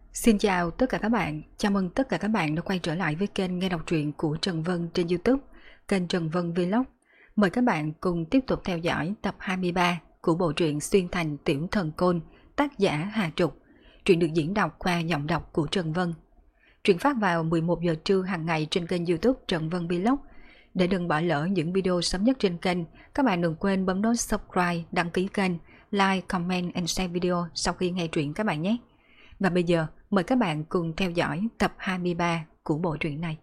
Xin chào tất cả các bạn, chào mừng tất cả các bạn đã quay trở lại với kênh nghe đọc truyện của Trần Vân trên YouTube, kênh Trần Vân Vlog. Mời các bạn cùng tiếp tục theo dõi tập 23 của bộ truyện Xuyên Thành Tiểu Thần Côn, tác giả Hà Trục. Truyện được diễn đọc qua giọng đọc của Trần Vân. Truyện phát vào 11 giờ trưa hàng ngày trên kênh YouTube Trần Vân Vlog. Để đừng bỏ lỡ những video sớm nhất trên kênh, các bạn đừng quên bấm nút subscribe, đăng ký kênh, like, comment and share video sau khi nghe truyện các bạn nhé. Và bây giờ, mời các bạn cùng theo dõi tập 23 của bộ truyện này.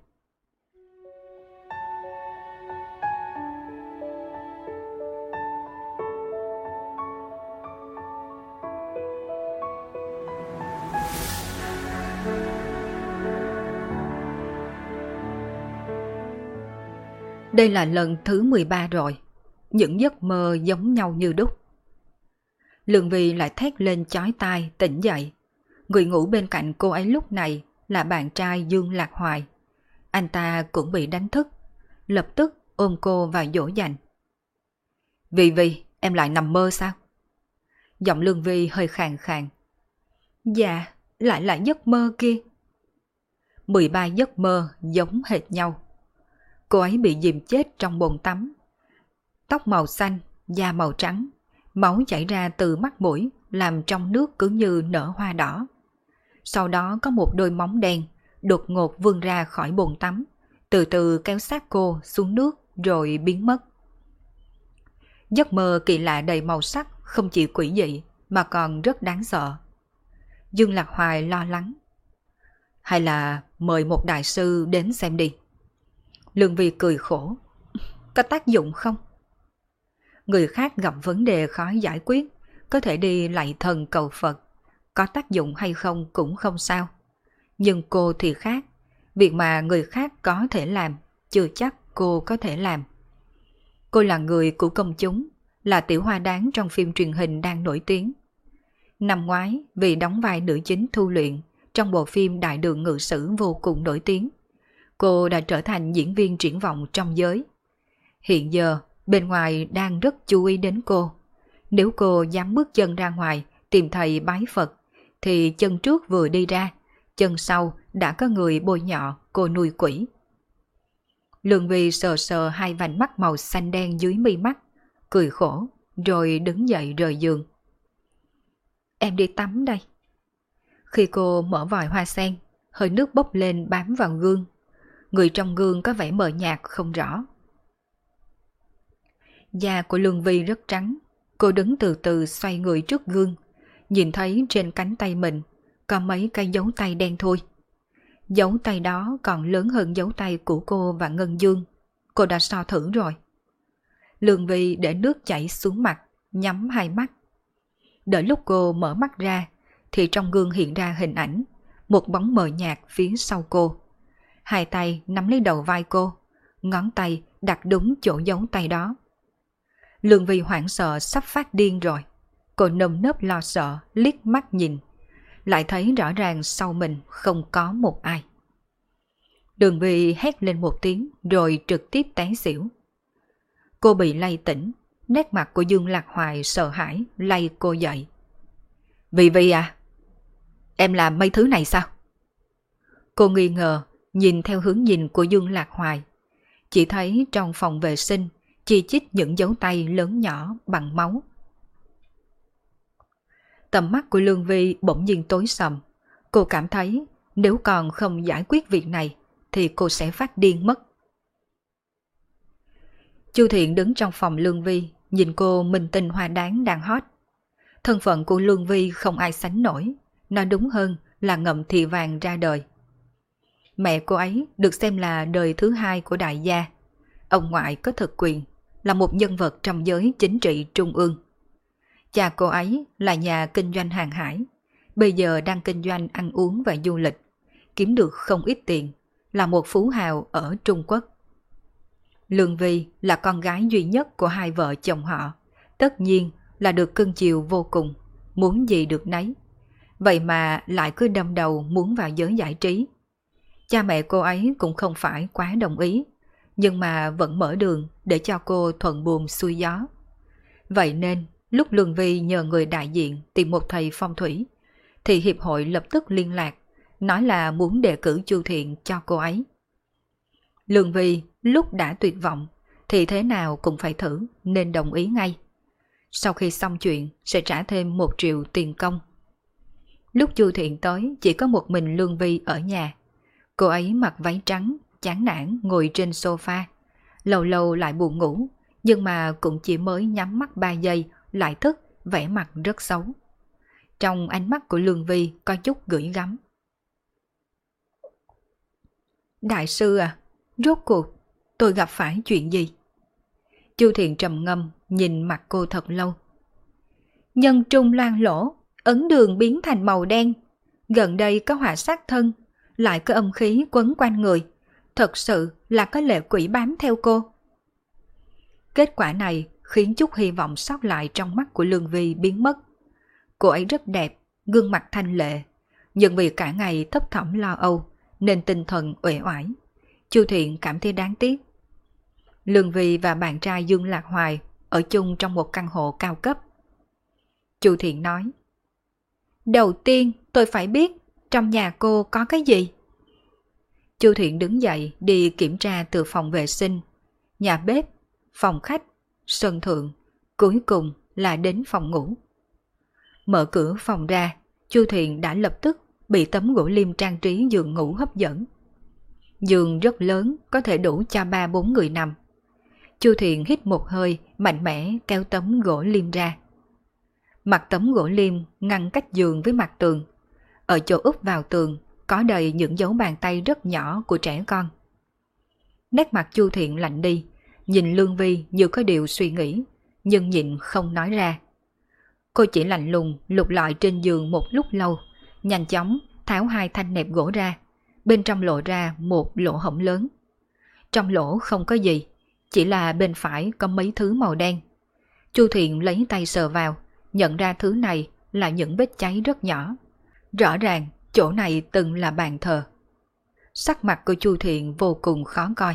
Đây là lần thứ 13 rồi. Những giấc mơ giống nhau như đúc. Lương Vi lại thét lên chói tai tỉnh dậy. Người ngủ bên cạnh cô ấy lúc này là bạn trai Dương Lạc Hoài. Anh ta cũng bị đánh thức, lập tức ôm cô vào dỗ dành. Vi, em lại nằm mơ sao? Giọng Lương Vi hơi khàn khàn. Dạ, lại là giấc mơ kia. 13 giấc mơ giống hệt nhau. Cô ấy bị dìm chết trong bồn tắm. Tóc màu xanh, da màu trắng, máu chảy ra từ mắt mũi làm trong nước cứ như nở hoa đỏ. Sau đó có một đôi móng đen đột ngột vươn ra khỏi bồn tắm, từ từ kéo sát cô xuống nước rồi biến mất. Giấc mơ kỳ lạ đầy màu sắc không chỉ quỷ dị mà còn rất đáng sợ. Dương Lạc Hoài lo lắng. Hay là mời một đại sư đến xem đi. Lương Vi cười khổ. Có tác dụng không? Người khác gặp vấn đề khó giải quyết, có thể đi lạy thần cầu Phật. Có tác dụng hay không cũng không sao. Nhưng cô thì khác. Việc mà người khác có thể làm, chưa chắc cô có thể làm. Cô là người của công chúng, là tiểu hoa đáng trong phim truyền hình đang nổi tiếng. Năm ngoái, vì đóng vai nữ chính Thu Luyện trong bộ phim Đại Đường Ngự Sử vô cùng nổi tiếng, cô đã trở thành diễn viên triển vọng trong giới. Hiện giờ, bên ngoài đang rất chú ý đến cô. Nếu cô dám bước chân ra ngoài tìm thầy bái Phật, thì chân trước vừa đi ra, chân sau đã có người bôi nhọ cô nuôi quỷ. Lương Vi sờ sờ hai vành mắt màu xanh đen dưới mi mắt, cười khổ, rồi đứng dậy rời giường. Em đi tắm đây. Khi cô mở vòi hoa sen, hơi nước bốc lên bám vào gương. Người trong gương có vẻ mờ nhạt không rõ. Da của Lương Vi rất trắng, cô đứng từ từ xoay người trước gương, nhìn thấy trên cánh tay mình có mấy cái dấu tay đen thui. Dấu tay đó còn lớn hơn dấu tay của cô và Ngân Dương. Cô đã so thử rồi. Lương Vi để nước chảy xuống mặt, nhắm hai mắt. Đợi lúc cô mở mắt ra, thì trong gương hiện ra hình ảnh, một bóng mờ nhạt phía sau cô. Hai tay nắm lấy đầu vai cô, ngón tay đặt đúng chỗ dấu tay đó. Lương Vi hoảng sợ sắp phát điên rồi. Cô nơm nớp lo sợ liếc mắt nhìn, lại thấy rõ ràng sau mình không có một ai. Đường Vi hét lên một tiếng rồi trực tiếp té xỉu. Cô bị lay tỉnh, nét mặt của Dương Lạc Hoài sợ hãi lay cô dậy. Vi à, em làm mấy thứ này sao? Cô nghi ngờ nhìn theo hướng nhìn của Dương Lạc Hoài, chỉ thấy trong phòng vệ sinh chi chít những dấu tay lớn nhỏ bằng máu. Tầm mắt của Lương Vi bỗng nhiên tối sầm. Cô cảm thấy nếu còn không giải quyết việc này thì cô sẽ phát điên mất. Chu Thiện đứng trong phòng Lương Vi, nhìn cô minh tinh hoa đáng đang hot. Thân phận của Lương Vi không ai sánh nổi, nói đúng hơn là ngậm thì vàng ra đời. Mẹ cô ấy được xem là đời thứ hai của đại gia. Ông ngoại có thực quyền, là một nhân vật trong giới chính trị trung ương. Cha cô ấy là nhà kinh doanh hàng hải, bây giờ đang kinh doanh ăn uống và du lịch, kiếm được không ít tiền, là một phú hào ở Trung Quốc. Lương Vi là con gái duy nhất của hai vợ chồng họ, tất nhiên là được cưng chiều vô cùng, muốn gì được nấy. Vậy mà lại cứ đâm đầu muốn vào giới giải trí. Cha mẹ cô ấy cũng không phải quá đồng ý, nhưng mà vẫn mở đường để cho cô thuận buồm xuôi gió. Vậy nên lúc Lương Vi nhờ người đại diện tìm một thầy phong thủy, thì hiệp hội lập tức liên lạc, nói là muốn đề cử Chu Thiện cho cô ấy. Lương Vi lúc đã tuyệt vọng thì thế nào cũng phải thử nên đồng ý ngay. Sau khi xong chuyện sẽ trả thêm 1 triệu tiền công. Lúc Chu Thiện tới chỉ có một mình Lương Vi ở nhà. Cô ấy mặc váy trắng, chán nản ngồi trên sofa. Lâu lâu lại buồn ngủ, nhưng mà cũng chỉ mới nhắm mắt 3 giây lại thức, vẻ mặt rất xấu. Trong ánh mắt của Lương Vi có chút gửi gắm. Đại sư à, rốt cuộc tôi gặp phải chuyện gì? Chu Thiện trầm ngâm nhìn mặt cô thật lâu. Nhân trung loang lỗ, ấn đường biến thành màu đen. Gần đây có họa sát thân, lại có âm khí quấn quanh người. Thật sự là có lệ quỷ bám theo cô. Kết quả này khiến chút hy vọng sót lại trong mắt của Lương Vi biến mất. Cô ấy rất đẹp, gương mặt thanh lệ, nhưng vì cả ngày thấp thỏm lo âu nên tinh thần uể oải. Chu Thiện cảm thấy đáng tiếc. Lương Vi và bạn trai Dương Lạc Hoài ở chung trong một căn hộ cao cấp. Chu Thiện nói: Đầu tiên tôi phải biết trong nhà cô có cái gì. Chu Thiện đứng dậy đi kiểm tra từ phòng vệ sinh, nhà bếp, phòng khách, sân thượng, cuối cùng là đến phòng ngủ. Mở cửa phòng ra, Chu Thiện đã lập tức bị tấm gỗ lim trang trí giường ngủ hấp dẫn. Giường rất lớn, có thể đủ cho 3-4 người nằm. Chu Thiện hít một hơi, mạnh mẽ kéo tấm gỗ lim ra. Mặt tấm gỗ lim ngăn cách giường với mặt tường. Ở chỗ úp vào tường có đầy những dấu bàn tay rất nhỏ của trẻ con. Nét mặt Chu Thiện lạnh đi, nhìn Lương Vi như có điều suy nghĩ, nhưng nhịn không nói ra. Cô chỉ lạnh lùng lục lọi trên giường một lúc lâu, nhanh chóng tháo 2 thanh nẹp gỗ ra, bên trong lộ ra một lỗ hổng lớn. Trong lỗ không có gì, chỉ là bên phải có mấy thứ màu đen. Chu Thiện lấy tay sờ vào, nhận ra thứ này là những vết cháy rất nhỏ. Rõ ràng chỗ này từng là bàn thờ. Sắc mặt của Chu Thiện vô cùng khó coi.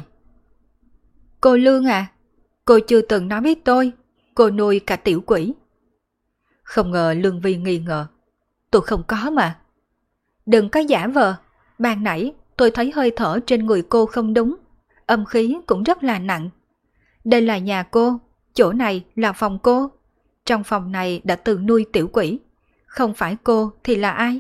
Cô Lương à, cô chưa từng nói với tôi, cô nuôi cả tiểu quỷ. Không ngờ Lương Vi nghi ngờ. Tôi không có mà. Đừng có giả vờ, ban nãy tôi thấy hơi thở trên người cô không đúng, âm khí cũng rất là nặng. Đây là nhà cô, chỗ này là phòng cô. Trong phòng này đã từng nuôi tiểu quỷ, không phải cô thì là ai?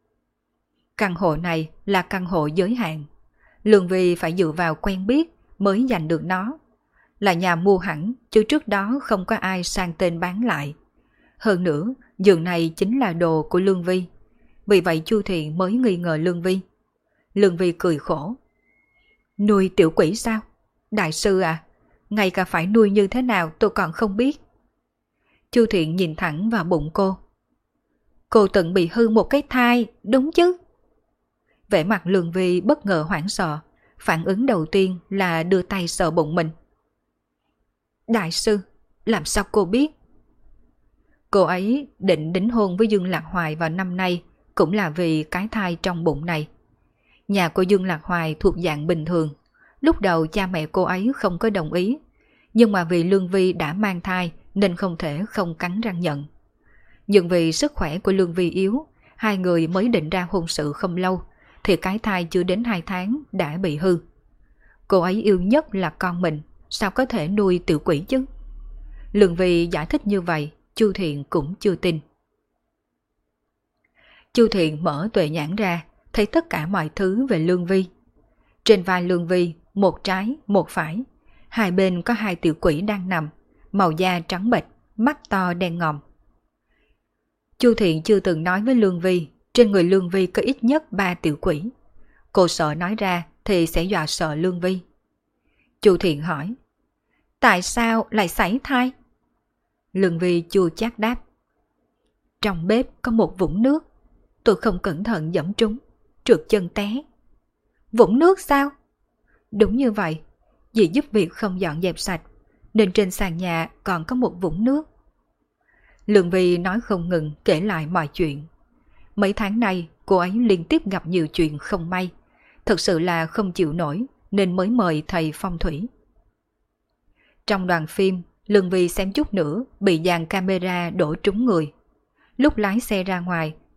Căn hộ này là căn hộ giới hạn. Lương Vi phải dựa vào quen biết mới giành được nó. Là nhà mua hẳn, chứ trước đó không có ai sang tên bán lại. Hơn nữa, giường này chính là đồ của Lương Vi. Vì vậy Chu Thiện mới nghi ngờ Lương Vi. Lương Vi cười khổ. Nuôi tiểu quỷ sao? Đại sư à, ngay cả phải nuôi như thế nào tôi còn không biết. Chu Thiện nhìn thẳng vào bụng cô. Cô từng bị hư một cái thai, đúng chứ? Vẻ mặt Lương Vi bất ngờ hoảng sợ, phản ứng đầu tiên là đưa tay sờ bụng mình. Đại sư, làm sao cô biết? Cô ấy định đính hôn với Dương Lạc Hoài vào năm nay cũng là vì cái thai trong bụng này. Nhà của Dương Lạc Hoài thuộc dạng bình thường. Lúc đầu cha mẹ cô ấy không có đồng ý, nhưng mà vì Lương Vi đã mang thai nên không thể không cắn răng nhận. Nhưng vì sức khỏe của Lương Vi yếu, 2 người mới định ra hôn sự không lâu, thì cái thai chưa đến 2 tháng đã bị hư. Cô ấy yêu nhất là con mình, sao có thể nuôi tiểu quỷ chứ? Lương Vi giải thích như vậy, Chu Thiện cũng chưa tin. Chu Thiện mở tuệ nhãn ra, thấy tất cả mọi thứ về Lương Vi. Trên vai Lương Vi, một trái, một phải, 2 bên có 2 tiểu quỷ đang nằm, màu da trắng bệch, mắt to đen ngòm. Chu Thiện chưa từng nói với Lương Vi, trên người Lương Vi có ít nhất 3 tiểu quỷ. Cô sợ nói ra thì sẽ dọa sợ Lương Vi. Chu Thiện hỏi, tại sao lại sảy thai? Lương Vi chua chát đáp, trong bếp có một vũng nước, tôi không cẩn thận giẫm trúng, trượt chân té. Vũng nước sao? Đúng như vậy, vì giúp việc không dọn dẹp sạch, nên trên sàn nhà còn có một vũng nước. Lương Vi nói không ngừng kể lại mọi chuyện. Mấy tháng nay cô ấy liên tiếp gặp nhiều chuyện không may, thật sự là không chịu nổi nên mới mời thầy phong thủy. Trong đoàn phim, Lương Vi xem chút nữa bị dàn camera đổ trúng người. Lúc lái xe ra ngoài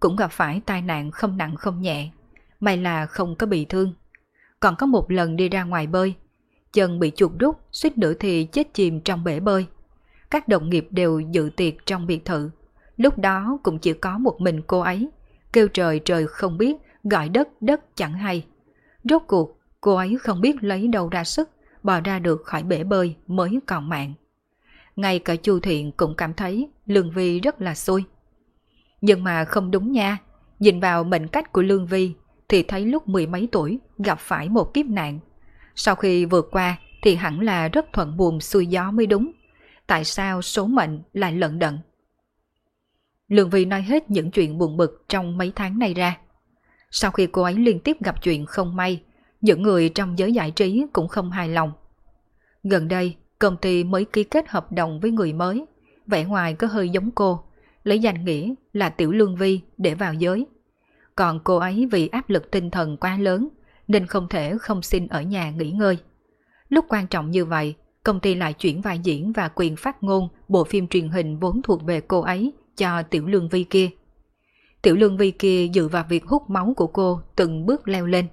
cũng gặp phải tai nạn không nặng không nhẹ, may là không có bị thương. Còn có một lần đi ra ngoài bơi, chân bị chuột rút, suýt nữa thì chết chìm trong bể bơi. Các đồng nghiệp đều dự tiệc trong biệt thự, lúc đó cũng chỉ có một mình cô ấy, kêu trời trời không biết, gọi đất đất chẳng hay. Rốt cuộc, cô ấy không biết lấy đâu ra sức, bò ra được khỏi bể bơi mới còn mạng. Ngay cả Chu Thiện cũng cảm thấy Lương Vi rất là xui. Nhưng mà không đúng nha, nhìn vào mệnh cách của Lương Vi thì thấy lúc mười mấy tuổi gặp phải một kiếp nạn. Sau khi vượt qua thì hẳn là rất thuận buồm xuôi gió mới đúng. Tại sao số mệnh lại lận đận? Lương Vi nói hết những chuyện buồn bực trong mấy tháng này ra. Sau khi cô ấy liên tiếp gặp chuyện không may, những người trong giới giải trí cũng không hài lòng. Gần đây, công ty mới ký kết hợp đồng với người mới, vẻ ngoài có hơi giống cô, lấy danh nghĩa là Tiểu Lương Vi để vào giới. Còn cô ấy vì áp lực tinh thần quá lớn nên không thể không xin ở nhà nghỉ ngơi. Lúc quan trọng như vậy, công ty lại chuyển vai diễn và quyền phát ngôn bộ phim truyền hình vốn thuộc về cô ấy cho Tiểu Lương Vi kia. Tiểu Lương Vi kia dựa vào việc hút máu của cô từng bước leo lên.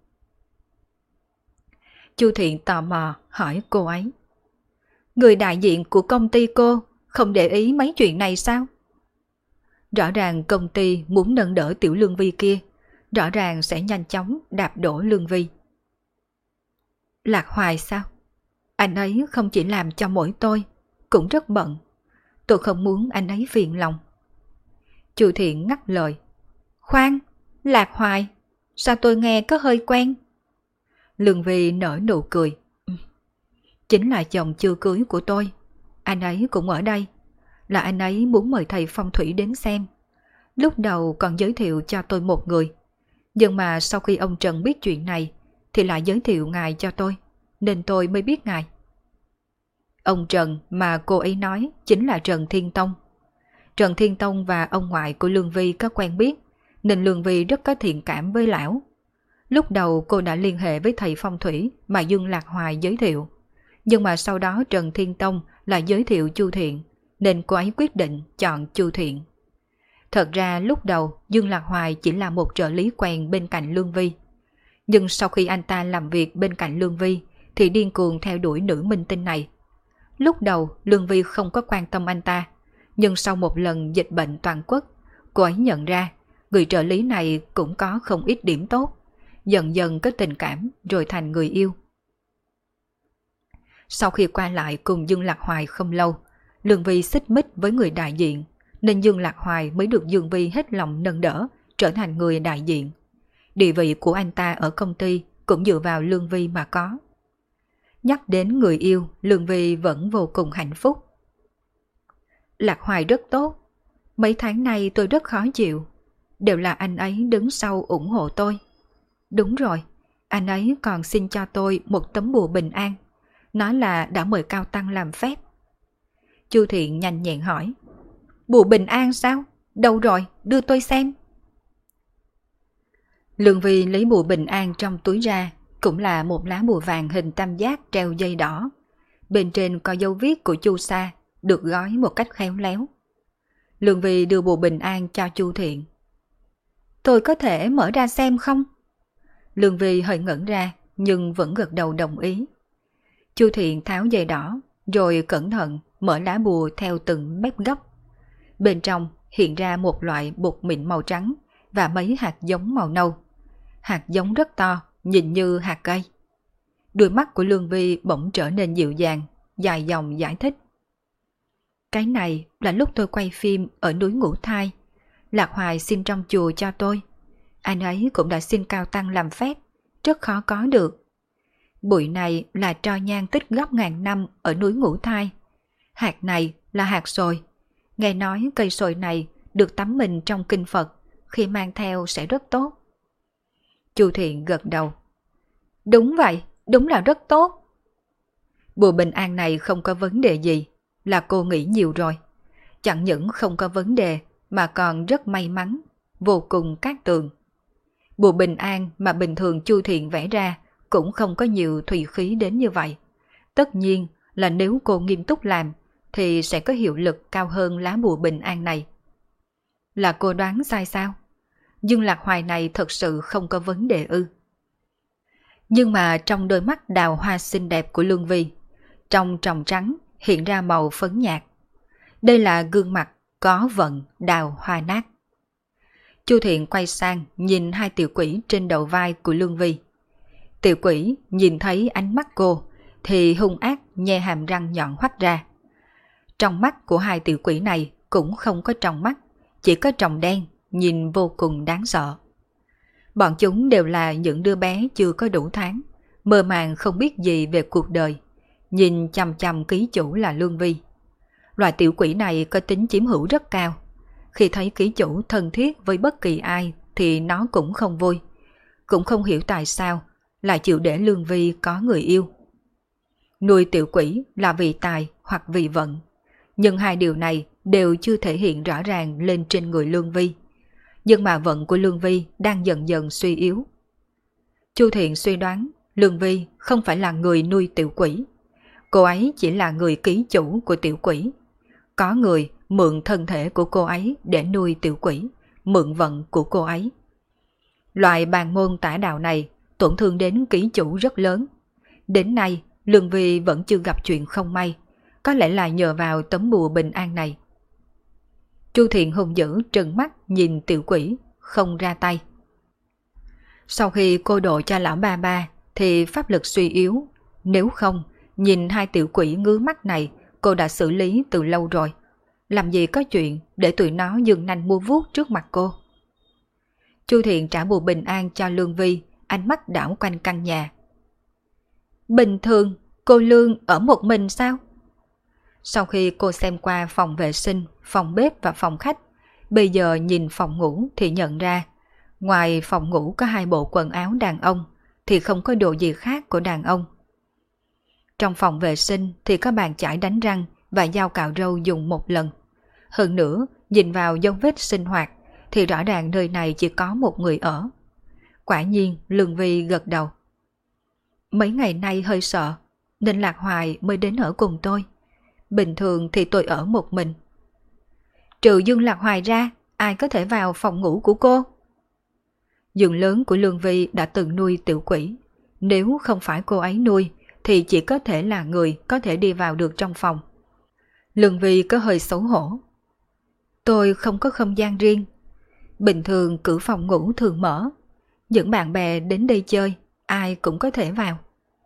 Chu Thiện tò mò hỏi cô ấy. Người đại diện của công ty cô không để ý mấy chuyện này sao? Rõ ràng công ty muốn nâng đỡ Tiểu Lương Vi kia, rõ ràng sẽ nhanh chóng đạp đổ Lương Vi. Lạc Hoài sao? Anh ấy không chỉ làm cho mỗi tôi, cũng rất bận. Tôi không muốn anh ấy phiền lòng. Chu Thiện ngắt lời. Khoan, Lạc Hoài, sao tôi nghe có hơi quen? Lương Vi nở nụ cười. Chính là chồng chưa cưới của tôi. Anh ấy cũng ở đây. Là anh ấy muốn mời thầy phong thủy đến xem. Lúc đầu còn giới thiệu cho tôi một người. Nhưng mà sau khi ông Trần biết chuyện này thì lại giới thiệu ngài cho tôi, nên tôi mới biết ngài. Ông Trần mà cô ấy nói chính là Trần Thiên Tông. Trần Thiên Tông và ông ngoại của Lương Vi có quen biết, nên Lương Vi rất có thiện cảm với lão. Lúc đầu cô đã liên hệ với thầy phong thủy mà Dương Lạc Hoài giới thiệu. Nhưng mà sau đó Trần Thiên Tông lại giới thiệu Chu Thiện, nên cô ấy quyết định chọn Chu Thiện. Thật ra lúc đầu Dương Lạc Hoài chỉ là một trợ lý quen bên cạnh Lương Vi. Nhưng sau khi anh ta làm việc bên cạnh Lương Vi thì điên cuồng theo đuổi nữ minh tinh này. Lúc đầu Lương Vi không có quan tâm anh ta, nhưng sau một lần dịch bệnh toàn quốc, cô ấy nhận ra người trợ lý này cũng có không ít điểm tốt, dần dần có tình cảm rồi thành người yêu. Sau khi qua lại cùng Dương Lạc Hoài không lâu, Lương Vi xích mích với người đại diện, nên Dương Lạc Hoài mới được Dương Vi hết lòng nâng đỡ, trở thành người đại diện. Địa vị của anh ta ở công ty cũng dựa vào Lương Vi mà có. Nhắc đến người yêu, Lương Vi vẫn vô cùng hạnh phúc. Lạc Hoài rất tốt. Mấy tháng nay tôi rất khó chịu. Đều là anh ấy đứng sau ủng hộ tôi. Đúng rồi, anh ấy còn xin cho tôi một tấm bùa bình an. Nói là đã mời cao tăng làm phép. Chu Thiện nhanh nhẹn hỏi. Bùa bình an sao? Đâu rồi? Đưa tôi xem. Lương Vi lấy bùa bình an trong túi ra, cũng là một lá bùa vàng hình tam giác treo dây đỏ. Bên trên có dấu viết của Chu Sa, được gói một cách khéo léo. Lương Vi đưa bùa bình an cho Chu Thiện. Tôi có thể mở ra xem không? Lương Vi hơi ngẩn ra, nhưng vẫn gật đầu đồng ý. Chu Thiện tháo dây đỏ, rồi cẩn thận mở lá bùa theo từng mép góc. Bên trong hiện ra một loại bột mịn màu trắng và mấy hạt giống màu nâu. Hạt giống rất to, nhìn như hạt cây. Đôi mắt của Lương Vi bỗng trở nên dịu dàng, dài dòng giải thích. Cái này là lúc tôi quay phim ở núi Ngũ Thai. Lạc Hoài xin trong chùa cho tôi. Anh ấy cũng đã xin cao tăng làm phép, rất khó có được. Bụi này là tro nhang tích góp ngàn năm ở núi Ngũ Thai. Hạt này là hạt sồi. Nghe nói cây sồi này được tắm mình trong kinh Phật, khi mang theo sẽ rất tốt. Chu Thiện gật đầu. Đúng vậy, đúng là rất tốt. Bùa bình an này không có vấn đề gì, là cô nghĩ nhiều rồi. Chẳng những không có vấn đề mà còn rất may mắn, vô cùng cát tường. Bùa bình an mà bình thường Chu Thiện vẽ ra cũng không có nhiều thủy khí đến như vậy. Tất nhiên là nếu cô nghiêm túc làm thì sẽ có hiệu lực cao hơn lá bùa bình an này. Là cô đoán sai sao? Dương Lạc Hoài này thật sự không có vấn đề ư? Nhưng mà trong đôi mắt đào hoa xinh đẹp của Lương Vi, trong tròng trắng hiện ra màu phấn nhạt. Đây là gương mặt có vận đào hoa nát. Chu Thiện quay sang nhìn hai tiểu quỷ trên đầu vai của Lương Vi. Tiểu quỷ nhìn thấy ánh mắt cô thì hung ác nhe hàm răng nhọn hoắt ra. Trong mắt của hai tiểu quỷ này cũng không có tròng mắt, chỉ có tròng đen, nhìn vô cùng đáng sợ. Bọn chúng đều là những đứa bé chưa có đủ tháng, mơ màng không biết gì về cuộc đời, nhìn chằm chằm ký chủ là Lương Vi. Loại tiểu quỷ này có tính chiếm hữu rất cao. Khi thấy ký chủ thân thiết với bất kỳ ai thì nó cũng không vui. Cũng không hiểu tại sao lại chịu để Lương Vi có người yêu. Nuôi tiểu quỷ là vì tài hoặc vì vận. Nhưng hai điều này đều chưa thể hiện rõ ràng lên trên người Lương Vi. Nhưng mà vận của Lương Vi đang dần dần suy yếu. Chu Thiện suy đoán Lương Vi không phải là người nuôi tiểu quỷ. Cô ấy chỉ là người ký chủ của tiểu quỷ. Có người mượn thân thể của cô ấy để nuôi tiểu quỷ, mượn vận của cô ấy. Loại bàn môn tả đạo này tổn thương đến ký chủ rất lớn. Đến nay, Lương Vi vẫn chưa gặp chuyện không may, có lẽ là nhờ vào tấm bùa bình an này. Chu Thiện hung dữ trừng mắt nhìn tiểu quỷ, không ra tay. Sau khi cô độ cho lão ba ba thì pháp lực suy yếu, nếu không, nhìn hai tiểu quỷ ngứa mắt này cô đã xử lý từ lâu rồi. Làm gì có chuyện để tụi nó giương nanh mua vuốt trước mặt cô. Chu Thiện trả bùa bình an cho Lương Vi, ánh mắt đảo quanh căn nhà. Bình thường, cô Lương ở một mình sao? Sau khi cô xem qua phòng vệ sinh, phòng bếp và phòng khách, bây giờ nhìn phòng ngủ thì nhận ra, ngoài phòng ngủ có hai bộ quần áo đàn ông, thì không có đồ gì khác của đàn ông. Trong phòng vệ sinh thì có bàn chải đánh răng và dao cạo râu dùng một lần. Hơn nữa, nhìn vào dấu vết sinh hoạt thì rõ ràng nơi này chỉ có một người ở. Quả nhiên, Lương Vi gật đầu. Mấy ngày nay hơi sợ, nên Lạc Hoài mới đến ở cùng tôi. Bình thường thì tôi ở một mình. Trừ Dương Lạc Hoài ra, ai có thể vào phòng ngủ của cô? Giường lớn của Lương Vi đã từng nuôi tiểu quỷ. Nếu không phải cô ấy nuôi, thì chỉ có thể là người có thể đi vào được trong phòng. Lương Vi có hơi xấu hổ. Tôi không có không gian riêng. Bình thường cửa phòng ngủ thường mở. Những bạn bè đến đây chơi, ai cũng có thể vào.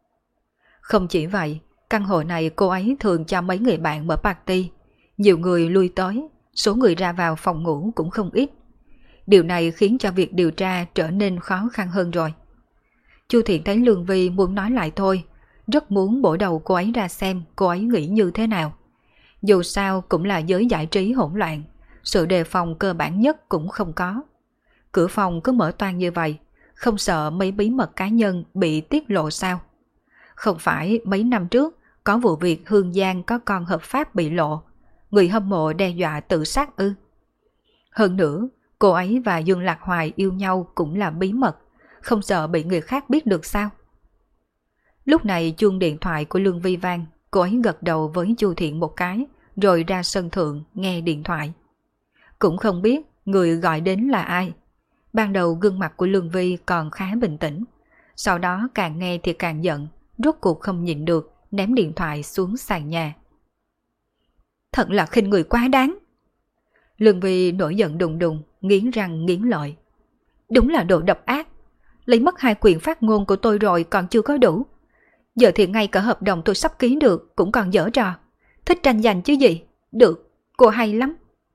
Không chỉ vậy, căn hộ này cô ấy thường cho mấy người bạn mở party. Nhiều người lui tới, số người ra vào phòng ngủ cũng không ít. Điều này khiến cho việc điều tra trở nên khó khăn hơn rồi. Chu Thiện thấy Lương Vi muốn nói lại thôi, rất muốn bổ đầu cô ấy ra xem cô ấy nghĩ như thế nào. Dù sao cũng là giới giải trí hỗn loạn, sự đề phòng cơ bản nhất cũng không có. Cửa phòng cứ mở toang như vậy, không sợ mấy bí mật cá nhân bị tiết lộ sao? Không phải mấy năm trước có vụ việc Hương Giang có con hợp pháp bị lộ, người hâm mộ đe dọa tự sát ư? Hơn nữa, cô ấy và Dương Lạc Hoài yêu nhau cũng là bí mật, không sợ bị người khác biết được sao? Lúc này chuông điện thoại của Lương Vi vang, cô ấy gật đầu với Chu Thiện một cái, rồi ra sân thượng nghe điện thoại. Cũng không biết người gọi đến là ai. Ban đầu gương mặt của Lương Vi còn khá bình tĩnh, sau đó càng nghe thì càng giận, rốt cuộc không nhịn được, ném điện thoại xuống sàn nhà. Thật là khinh người quá đáng. Lương Vi nổi giận đùng đùng, nghiến răng nghiến lợi. Đúng là đồ độc ác. Lấy mất 2 quyền phát ngôn của tôi rồi còn chưa có đủ. Giờ thì ngay cả hợp đồng tôi sắp ký được cũng còn dở trò. Thích tranh giành chứ gì. Được, cô hay lắm.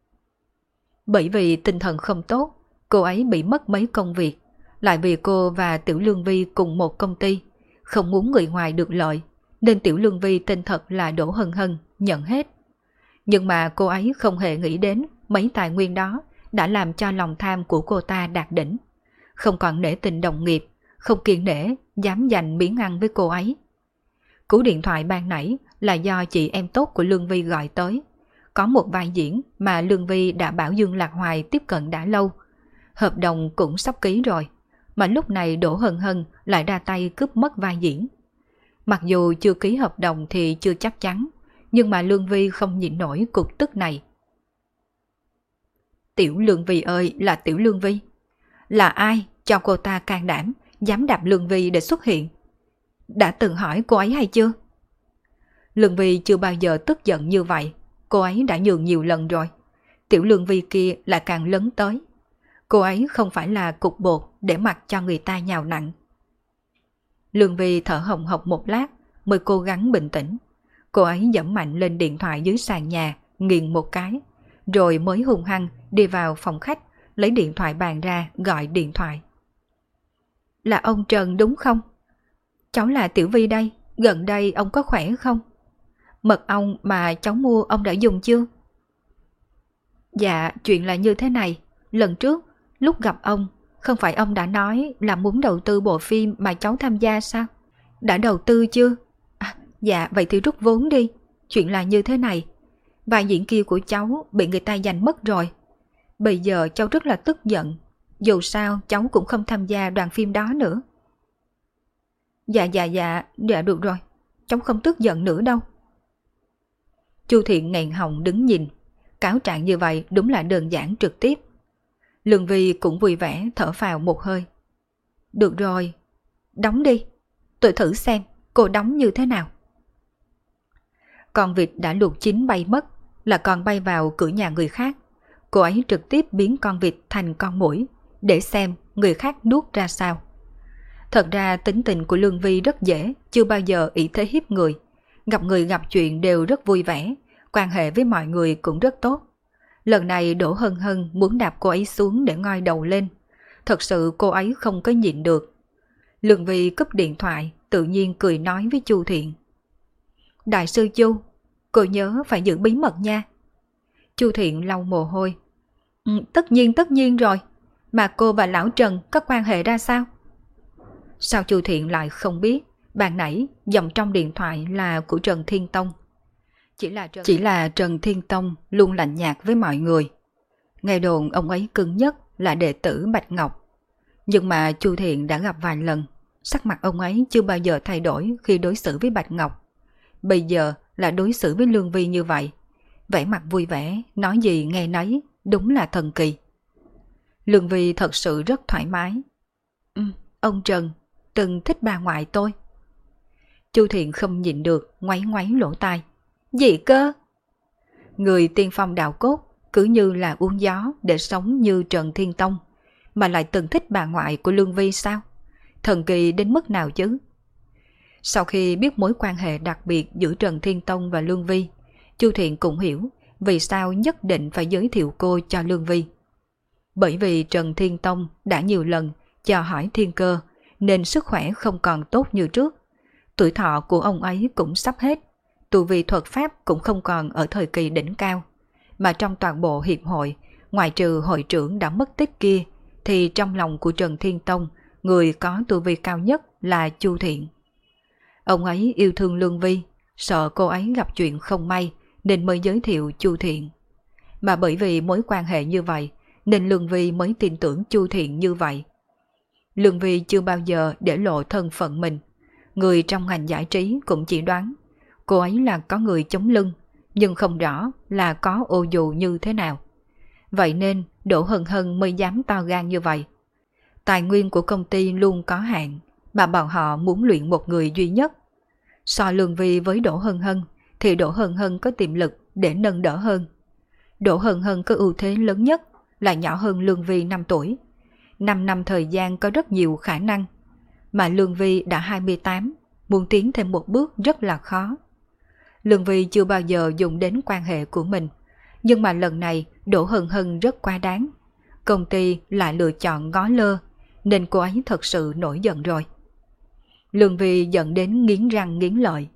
Bởi vì tinh thần không tốt, cô ấy bị mất mấy công việc. Lại vì cô và Tiểu Lương Vi cùng một công ty, không muốn người ngoài được lợi, nên Tiểu Lương Vi tên thật là Đỗ Hân Hân, nhận hết. Nhưng mà cô ấy không hề nghĩ đến mấy tài nguyên đó đã làm cho lòng tham của cô ta đạt đỉnh. Không còn nể tình đồng nghiệp, không kiên nể, dám giành miếng ăn với cô ấy. Cú điện thoại ban nãy là do chị em tốt của Lương Vi gọi tới. Có một vai diễn mà Lương Vi đã bảo Dương Lạc Hoài tiếp cận đã lâu. Hợp đồng cũng sắp ký rồi, mà lúc này Đỗ Hân Hân lại ra tay cướp mất vai diễn. Mặc dù chưa ký hợp đồng thì chưa chắc chắn, nhưng mà Lương Vi không nhịn nổi cục tức này. Tiểu Lương Vi ơi là Tiểu Lương Vi, Là ai cho cô ta can đảm dám đạp Lương Vi để xuất hiện? Đã từng hỏi cô ấy hay chưa? Lương Vi chưa bao giờ tức giận như vậy. Cô ấy đã nhường nhiều lần rồi. Tiểu Lương Vi kia lại càng lấn tới. Cô ấy không phải là cục bột để mặc cho người ta nhào nặn. Lương Vi thở hồng hộc một lát mới cố gắng bình tĩnh. Cô ấy giẫm mạnh lên điện thoại dưới sàn nhà, nghiền một cái, rồi mới hung hăng đi vào phòng khách, lấy điện thoại bàn ra gọi điện thoại. Là ông Trần đúng không? Cháu là Tiểu Vi đây, gần đây ông có khỏe không? Mật ong mà cháu mua ông đã dùng chưa? Dạ, chuyện là như thế này. Lần trước, lúc gặp ông, không phải ông đã nói là muốn đầu tư bộ phim mà cháu tham gia sao? Đã đầu tư chưa? À, dạ, vậy thì rút vốn đi. Chuyện là như thế này. Vai diễn kia của cháu bị người ta giành mất rồi. Bây giờ cháu rất là tức giận. Dù sao cháu cũng không tham gia đoàn phim đó nữa. Dạ được rồi. Cháu không tức giận nữa đâu. Chu Thiện nghẹn họng đứng nhìn. Cáo trạng như vậy đúng là đơn giản trực tiếp. Lương Vi cũng vui vẻ thở phào một hơi. Được rồi, đóng đi. Tôi thử xem cô đóng như thế nào. Con vịt đã luộc chín bay mất, là con bay vào cửa nhà người khác. Cô ấy trực tiếp biến con vịt thành con muỗi để xem người khác nuốt ra sao. Thật ra tính tình của Lương Vi rất dễ, chưa bao giờ ỷ thế hiếp người. Gặp người gặp chuyện đều rất vui vẻ, quan hệ với mọi người cũng rất tốt. Lần này Đỗ Hân Hân muốn đạp cô ấy xuống để ngoi đầu lên. Thật sự cô ấy không có nhịn được. Lương Vi cúp điện thoại, tự nhiên cười nói với Chu Thiện. Đại sư Chu, cô nhớ phải giữ bí mật nha. Chu Thiện lau mồ hôi. Tất nhiên rồi. Mà cô và lão Trần có quan hệ ra sao? Sao Chu Thiện lại không biết? Ban nãy dòng trong điện thoại là của Trần Thiên Tông. Chỉ là Trần Thiên Tông luôn lạnh nhạt với mọi người. Nghe đồn ông ấy cứng nhất là đệ tử Bạch Ngọc. Nhưng mà Chu Thiện đã gặp vài lần, sắc mặt ông ấy chưa bao giờ thay đổi khi đối xử với Bạch Ngọc. Bây giờ là đối xử với Lương Vi như vậy. Vẻ mặt vui vẻ, nói gì nghe nấy, đúng là thần kỳ. Lương Vi thật sự rất thoải mái. Ông Trần từng thích bà ngoại tôi. Chu Thiện không nhịn được, ngoáy ngoáy lỗ tai. Gì cơ? Người tiên phong đạo cốt cứ như là uống gió để sống như Trần Thiên Tông, mà lại từng thích bà ngoại của Lương Vi sao? Thần kỳ đến mức nào chứ? Sau khi biết mối quan hệ đặc biệt giữa Trần Thiên Tông và Lương Vi, Chu Thiện cũng hiểu vì sao nhất định phải giới thiệu cô cho Lương Vi. Bởi vì Trần Thiên Tông đã nhiều lần chào hỏi Thiên Cơ nên sức khỏe không còn tốt như trước. Tuổi thọ của ông ấy cũng sắp hết, tu vi thuật pháp cũng không còn ở thời kỳ đỉnh cao. Mà trong toàn bộ hiệp hội, ngoại trừ hội trưởng đã mất tích kia, thì trong lòng của Trần Thiên Tông, người có tu vi cao nhất là Chu Thiện. Ông ấy yêu thương Lương Vi, sợ cô ấy gặp chuyện không may nên mới giới thiệu Chu Thiện. Mà bởi vì mối quan hệ như vậy nên Lương Vi mới tin tưởng Chu Thiện như vậy. Lương Vi chưa bao giờ để lộ thân phận mình. Người trong ngành giải trí cũng chỉ đoán cô ấy là có người chống lưng, nhưng không rõ là có ô dù như thế nào. Vậy nên Đỗ Hân Hân mới dám to gan như vậy. Tài nguyên của công ty luôn có hạn, mà bọn họ muốn luyện một người duy nhất. So Lương Vi với Đỗ Hân Hân thì Đỗ Hân Hân có tiềm lực để nâng đỡ hơn. Đỗ Hân Hân có ưu thế lớn nhất là nhỏ hơn Lương Vi 5 tuổi. 5 năm thời gian có rất nhiều khả năng. Mà Lương Vi đã 28, muốn tiến thêm một bước rất là khó. Lương Vi chưa bao giờ dùng đến quan hệ của mình, nhưng mà lần này Đỗ Hân Hân rất quá đáng. Công ty lại lựa chọn ngó lơ, nên cô ấy thật sự nổi giận rồi. Lương Vi giận đến nghiến răng nghiến lợi.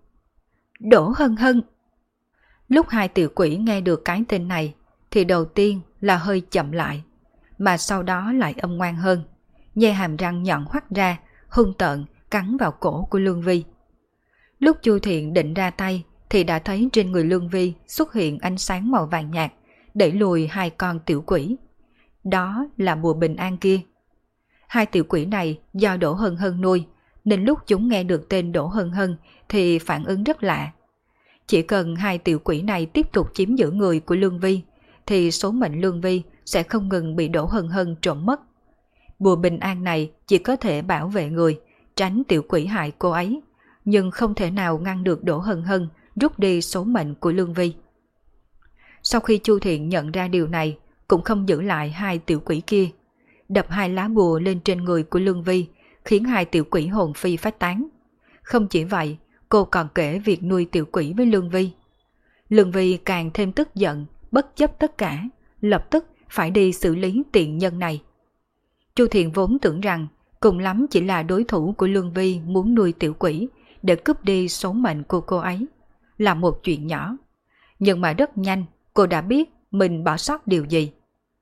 Đỗ Hân Hân! Lúc hai tiểu quỷ nghe được cái tên này, thì đầu tiên là hơi chậm lại, mà sau đó lại âm ngoan hơn, nhe hàm răng nhọn hoắt ra, hung tợn cắn vào cổ của Lương Vi. Lúc Chu Thiện định ra tay thì đã thấy trên người Lương Vi xuất hiện ánh sáng màu vàng nhạt, đẩy lùi hai con tiểu quỷ. Đó là bùa bình an kia. Hai tiểu quỷ này do Đỗ Hân Hân nuôi, nên lúc chúng nghe được tên Đỗ Hân Hân thì phản ứng rất lạ. Chỉ cần hai tiểu quỷ này tiếp tục chiếm giữ người của Lương Vi, thì số mệnh Lương Vi sẽ không ngừng bị Đỗ Hân Hân trộm mất. Bùa bình an này chỉ có thể bảo vệ người, tránh tiểu quỷ hại cô ấy, nhưng không thể nào ngăn được Đỗ Hân Hân rút đi số mệnh của Lương Vi. Sau khi Chu Thiện nhận ra điều này, cũng không giữ lại hai tiểu quỷ kia, đập hai lá bùa lên trên người của Lương Vi, khiến hai tiểu quỷ hồn phi phách tán. Không chỉ vậy, cô còn kể việc nuôi tiểu quỷ với Lương Vi. Lương Vi càng thêm tức giận, bất chấp tất cả, lập tức phải đi xử lý tiện nhân này. Chu Thiện vốn tưởng rằng cùng lắm chỉ là đối thủ của Lương Vi muốn nuôi tiểu quỷ để cướp đi số mệnh của cô ấy, là một chuyện nhỏ. Nhưng mà rất nhanh cô đã biết mình bỏ sót điều gì.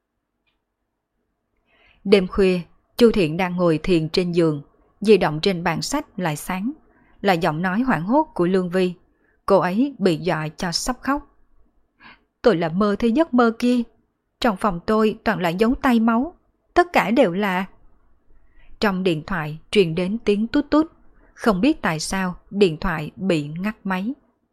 Đêm khuya, Chu Thiện đang ngồi thiền trên giường, di động trên bàn sách lại sáng, là giọng nói hoảng hốt của Lương Vi. Cô ấy bị dọa cho sắp khóc. Tôi là mơ thấy giấc mơ kia. Trong phòng tôi toàn là dấu tay máu. Tất cả đều là... Trong điện thoại truyền đến tiếng tút tút. Không biết tại sao điện thoại bị ngắt máy.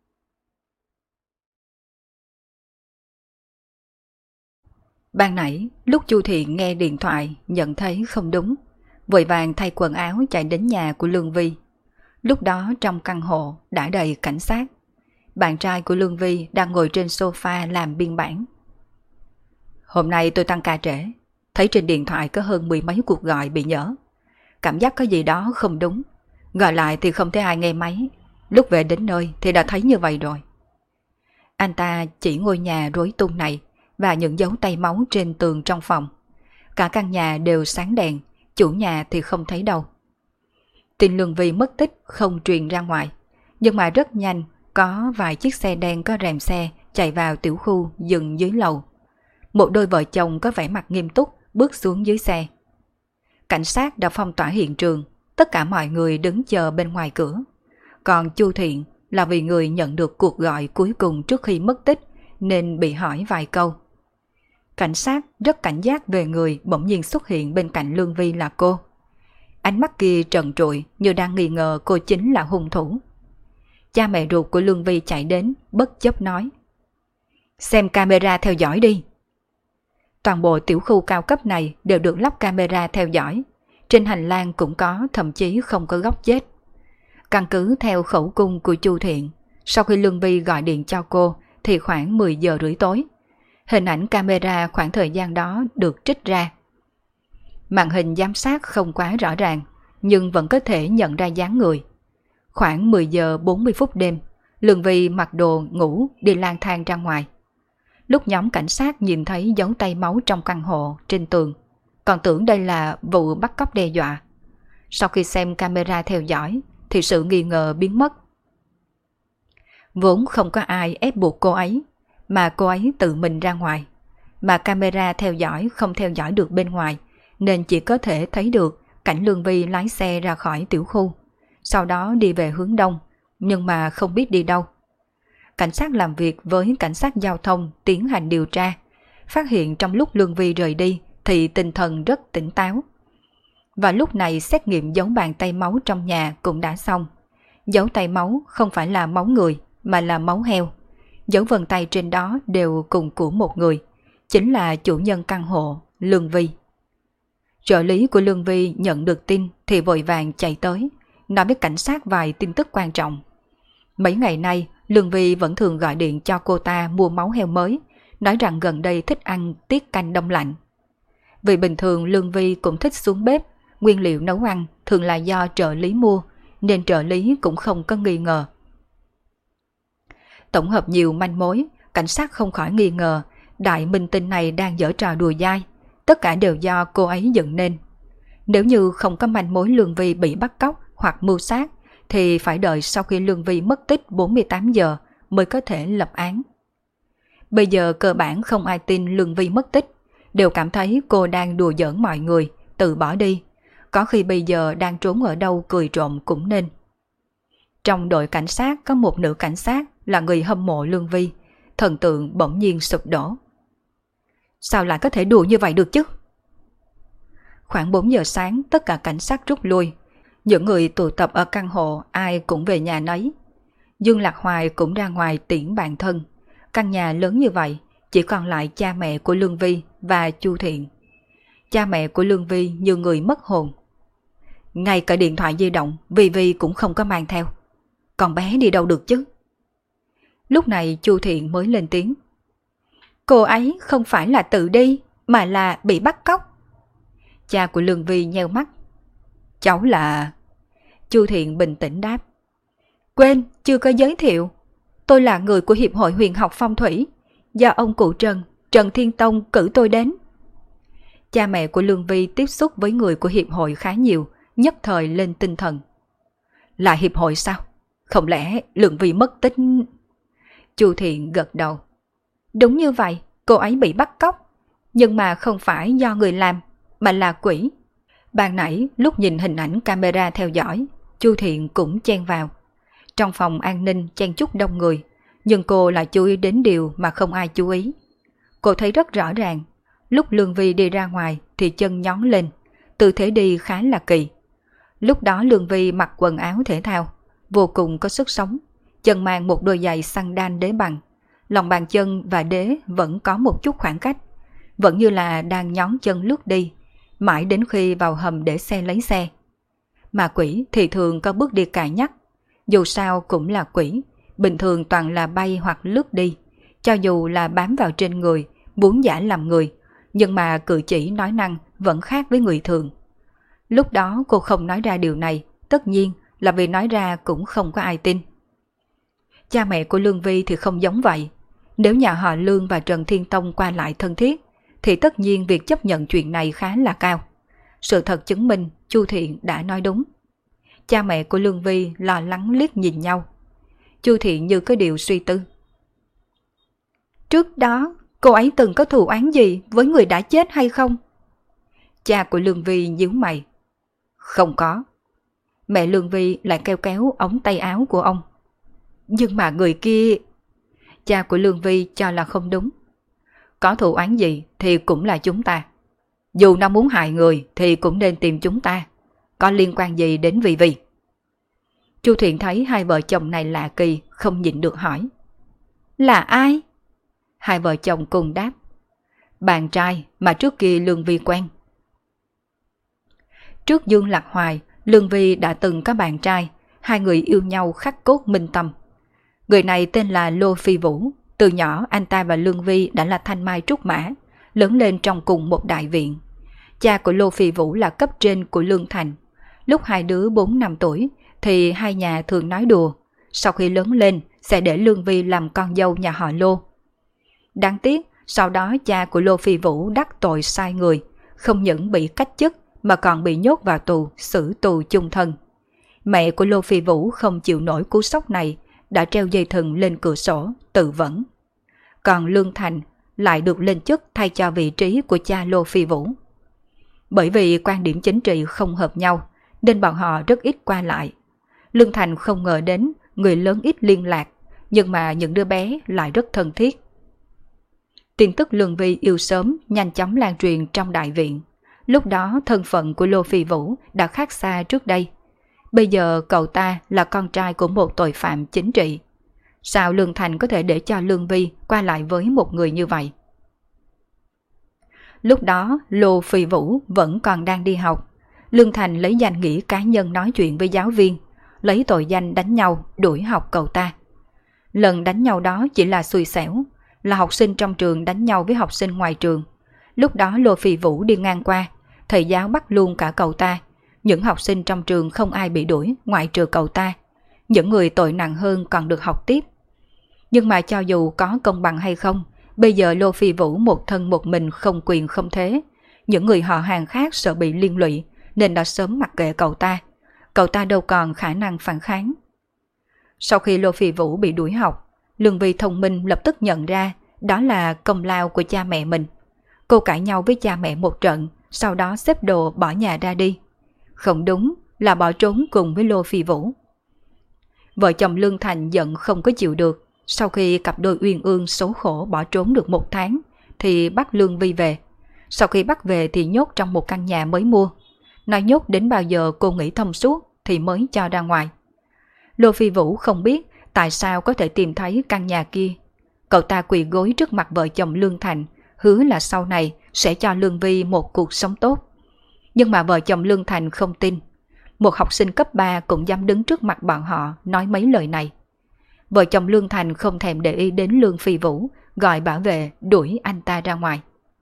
Ban nãy lúc Chu Thiện nghe điện thoại nhận thấy không đúng, vội vàng thay quần áo chạy đến nhà của Lương Vi. Lúc đó trong căn hộ đã đầy cảnh sát. Bạn trai của Lương Vi đang ngồi trên sofa làm biên bản. Hôm nay tôi tăng ca trễ, thấy trên điện thoại có hơn 10 mấy cuộc gọi bị nhỡ. Cảm giác có gì đó không đúng. Gọi lại thì không thấy ai nghe máy. Lúc về đến nơi thì đã thấy như vậy rồi. Anh ta chỉ ngôi nhà rối tung này và những dấu tay máu trên tường trong phòng. Cả căn nhà đều sáng đèn, chủ nhà thì không thấy đâu. Tin Lương Vi mất tích không truyền ra ngoài, nhưng mà rất nhanh có vài chiếc xe đen có rèm xe chạy vào tiểu khu dừng dưới lầu. Một đôi vợ chồng có vẻ mặt nghiêm túc bước xuống dưới xe. Cảnh sát đã phong tỏa hiện trường, tất cả mọi người đứng chờ bên ngoài cửa. Còn Chu Thiện là vì người nhận được cuộc gọi cuối cùng trước khi mất tích nên bị hỏi vài câu. Cảnh sát rất cảnh giác về người bỗng nhiên xuất hiện bên cạnh Lương Vi là cô. Ánh mắt kia trần trụi như đang nghi ngờ cô chính là hung thủ. Cha mẹ ruột của Lương Vi chạy đến bất chấp nói: Xem camera theo dõi đi. Toàn bộ tiểu khu cao cấp này đều được lắp camera theo dõi. Trên hành lang cũng có, thậm chí không có góc chết. Căn cứ theo khẩu cung của Chu Thiện, sau khi Lương Vi gọi điện cho cô thì khoảng 10 giờ rưỡi tối. Hình ảnh camera khoảng thời gian đó được trích ra. Màn hình giám sát không quá rõ ràng, nhưng vẫn có thể nhận ra dáng người. Khoảng 10 giờ 40 phút đêm, Lương Vi mặc đồ ngủ đi lang thang ra ngoài. Lúc nhóm cảnh sát nhìn thấy dấu tay máu trong căn hộ trên tường, còn tưởng đây là vụ bắt cóc đe dọa. Sau khi xem camera theo dõi thì sự nghi ngờ biến mất. Vốn không có ai ép buộc cô ấy, mà cô ấy tự mình ra ngoài. Mà camera theo dõi không theo dõi được bên ngoài, nên chỉ có thể thấy được cảnh Lương Vi lái xe ra khỏi tiểu khu, sau đó đi về hướng đông, nhưng mà không biết đi đâu. Cảnh sát làm việc với cảnh sát giao thông tiến hành điều tra, phát hiện trong lúc Lương Vi rời đi thì tinh thần rất tỉnh táo. Và lúc này xét nghiệm dấu bàn tay máu trong nhà cũng đã xong. Dấu tay máu không phải là máu người mà là máu heo. Dấu vân tay trên đó đều cùng của một người, chính là chủ nhân căn hộ Lương Vi. Trợ lý của Lương Vi nhận được tin thì vội vàng chạy tới, nói với cảnh sát vài tin tức quan trọng. Mấy ngày nay, Lương Vi vẫn thường gọi điện cho cô ta mua máu heo mới, nói rằng gần đây thích ăn tiết canh đông lạnh. Vì bình thường Lương Vi cũng thích xuống bếp, nguyên liệu nấu ăn thường là do trợ lý mua, nên trợ lý cũng không có nghi ngờ. Tổng hợp nhiều manh mối, cảnh sát không khỏi nghi ngờ đại minh tinh này đang giở trò đùa dai, tất cả đều do cô ấy dựng nên. Nếu như không có manh mối Lương Vi bị bắt cóc hoặc mưu sát, thì phải đợi sau khi Lương Vi mất tích 48 giờ mới có thể lập án. Bây giờ cơ bản không ai tin Lương Vi mất tích, đều cảm thấy cô đang đùa giỡn mọi người, tự bỏ đi. Có khi bây giờ đang trốn ở đâu cười trộm cũng nên. Trong đội cảnh sát có một nữ cảnh sát là người hâm mộ Lương Vi, thần tượng bỗng nhiên sụp đổ. Sao lại có thể đùa như vậy được chứ? Khoảng 4 giờ sáng tất cả cảnh sát rút lui. Những người tụ tập ở căn hộ ai cũng về nhà nấy. Dương Lạc Hoài cũng ra ngoài tiễn bạn thân. Căn nhà lớn như vậy chỉ còn lại cha mẹ của Lương Vi và Chu Thiện. Cha mẹ của Lương Vi như người mất hồn. Ngay cả điện thoại di động Vi Vi cũng không có mang theo. Con bé đi đâu được chứ? Lúc này Chu Thiện mới lên tiếng. Cô ấy không phải là tự đi, mà là bị bắt cóc. Cha của Lương Vi nheo mắt. Cháu là... Chu Thiện bình tĩnh đáp. Quên, chưa có giới thiệu. Tôi là người của Hiệp hội Huyền học Phong thủy, do ông cụ Trần Thiên Tông cử tôi đến. Cha mẹ của Lương Vi tiếp xúc với người của Hiệp hội khá nhiều, nhất thời lên tinh thần. Là Hiệp hội sao? Không lẽ Lương Vi mất tích? Chu Thiện gật đầu. Đúng như vậy, cô ấy bị bắt cóc. Nhưng mà không phải do người làm, mà là quỷ. Ban nãy lúc nhìn hình ảnh camera theo dõi, Chu Thiện cũng chen vào. Trong phòng an ninh chen chúc đông người, nhưng cô lại chú ý đến điều mà không ai chú ý. Cô thấy rất rõ ràng, lúc Lương Vi đi ra ngoài thì chân nhón lên, tư thế đi khá là kỳ. Lúc đó Lương Vi mặc quần áo thể thao, vô cùng có sức sống, chân mang một đôi giày sandal đế bằng. Lòng bàn chân và đế vẫn có một chút khoảng cách, vẫn như là đang nhón chân lướt đi, mãi đến khi vào hầm để xe lấy xe. Mà quỷ thì thường có bước đi cài nhắc, dù sao cũng là quỷ, bình thường toàn là bay hoặc lướt đi, cho dù là bám vào trên người, muốn giả làm người, nhưng mà cử chỉ nói năng vẫn khác với người thường. Lúc đó cô không nói ra điều này, tất nhiên là vì nói ra cũng không có ai tin. Cha mẹ của Lương Vi thì không giống vậy. Nếu nhà họ Lương và Trần Thiên Tông qua lại thân thiết, thì tất nhiên việc chấp nhận chuyện này khá là cao. Sự thật chứng minh Chu Thiện đã nói đúng. Cha mẹ của Lương Vi lo lắng liếc nhìn nhau. Chu Thiện như có điều suy tư. Trước đó, cô ấy từng có thù oán gì với người đã chết hay không? Cha của Lương Vi nhíu mày. Không có. Mẹ Lương Vi lại kéo kéo ống tay áo của ông. Nhưng mà người kia... Cha của Lương Vi cho là không đúng. Có thù oán gì thì cũng là chúng ta. Dù nó muốn hại người thì cũng nên tìm chúng ta. Có liên quan gì đến Vi Vi? Chu Thiện thấy hai vợ chồng này lạ kỳ, không nhịn được hỏi. Là ai? Hai vợ chồng cùng đáp. Bạn trai mà trước kia Lương Vi quen. Trước Dương Lạc Hoài, Lương Vi đã từng có bạn trai, hai người yêu nhau khắc cốt minh tâm. Người này tên là Lô Phi Vũ, từ nhỏ anh ta và Lương Vi đã là thanh mai trúc mã, lớn lên trong cùng một đại viện. Cha của Lô Phi Vũ là cấp trên của Lương Thành. Lúc hai đứa 4-5 tuổi thì hai nhà thường nói đùa, sau khi lớn lên sẽ để Lương Vi làm con dâu nhà họ Lô. Đáng tiếc, sau đó cha của Lô Phi Vũ đắc tội sai người, không những bị cách chức mà còn bị nhốt vào tù, xử tù chung thân. Mẹ của Lô Phi Vũ không chịu nổi cú sốc này, đã treo dây thừng lên cửa sổ, tự vẫn. Còn Lương Thành lại được lên chức thay cho vị trí của cha Lô Phi Vũ. Bởi vì quan điểm chính trị không hợp nhau, nên bọn họ rất ít qua lại. Lương Thành không ngờ đến người lớn ít liên lạc, nhưng mà những đứa bé lại rất thân thiết. Tin tức Lương Vi yêu sớm nhanh chóng lan truyền trong đại viện. Lúc đó thân phận của Lô Phi Vũ đã khác xa trước đây. Bây giờ cậu ta là con trai của một tội phạm chính trị. Sao Lương Thành có thể để cho Lương Vi qua lại với một người như vậy? Lúc đó Lô Phi Vũ vẫn còn đang đi học. Lương Thành lấy danh nghĩa cá nhân nói chuyện với giáo viên, lấy tội danh đánh nhau đuổi học cậu ta. Lần đánh nhau đó chỉ là xui xẻo, là học sinh trong trường đánh nhau với học sinh ngoài trường. Lúc đó Lô Phi Vũ đi ngang qua, thầy giáo bắt luôn cả cậu ta. Những học sinh trong trường không ai bị đuổi ngoại trừ cậu ta. Những người tội nặng hơn còn được học tiếp. Nhưng mà cho dù có công bằng hay không, bây giờ Lô Phi Vũ một thân một mình không quyền không thế. Những người họ hàng khác sợ bị liên lụy nên đã sớm mặc kệ cậu ta. Cậu ta đâu còn khả năng phản kháng. Sau khi Lô Phi Vũ bị đuổi học, Lương Vi thông minh lập tức nhận ra đó là công lao của cha mẹ mình. Cô cãi nhau với cha mẹ một trận, sau đó xếp đồ bỏ nhà ra đi. Không đúng là bỏ trốn cùng với Lô Phi Vũ. Vợ chồng Lương Thành giận không có chịu được. Sau khi cặp đôi uyên ương xấu khổ bỏ trốn được 1 tháng thì bắt Lương Vi về. Sau khi bắt về thì nhốt trong một căn nhà mới mua. Nói nhốt đến bao giờ cô nghĩ thông suốt thì mới cho ra ngoài. Lô Phi Vũ không biết tại sao có thể tìm thấy căn nhà kia. Cậu ta quỳ gối trước mặt vợ chồng Lương Thành, hứa là sau này sẽ cho Lương Vi một cuộc sống tốt. Nhưng mà vợ chồng Lương Thành không tin. Một học sinh cấp 3 cũng dám đứng trước mặt bọn họ nói mấy lời này. Vợ chồng Lương Thành không thèm để ý đến Lương Phi Vũ, gọi bảo vệ đuổi anh ta ra ngoài.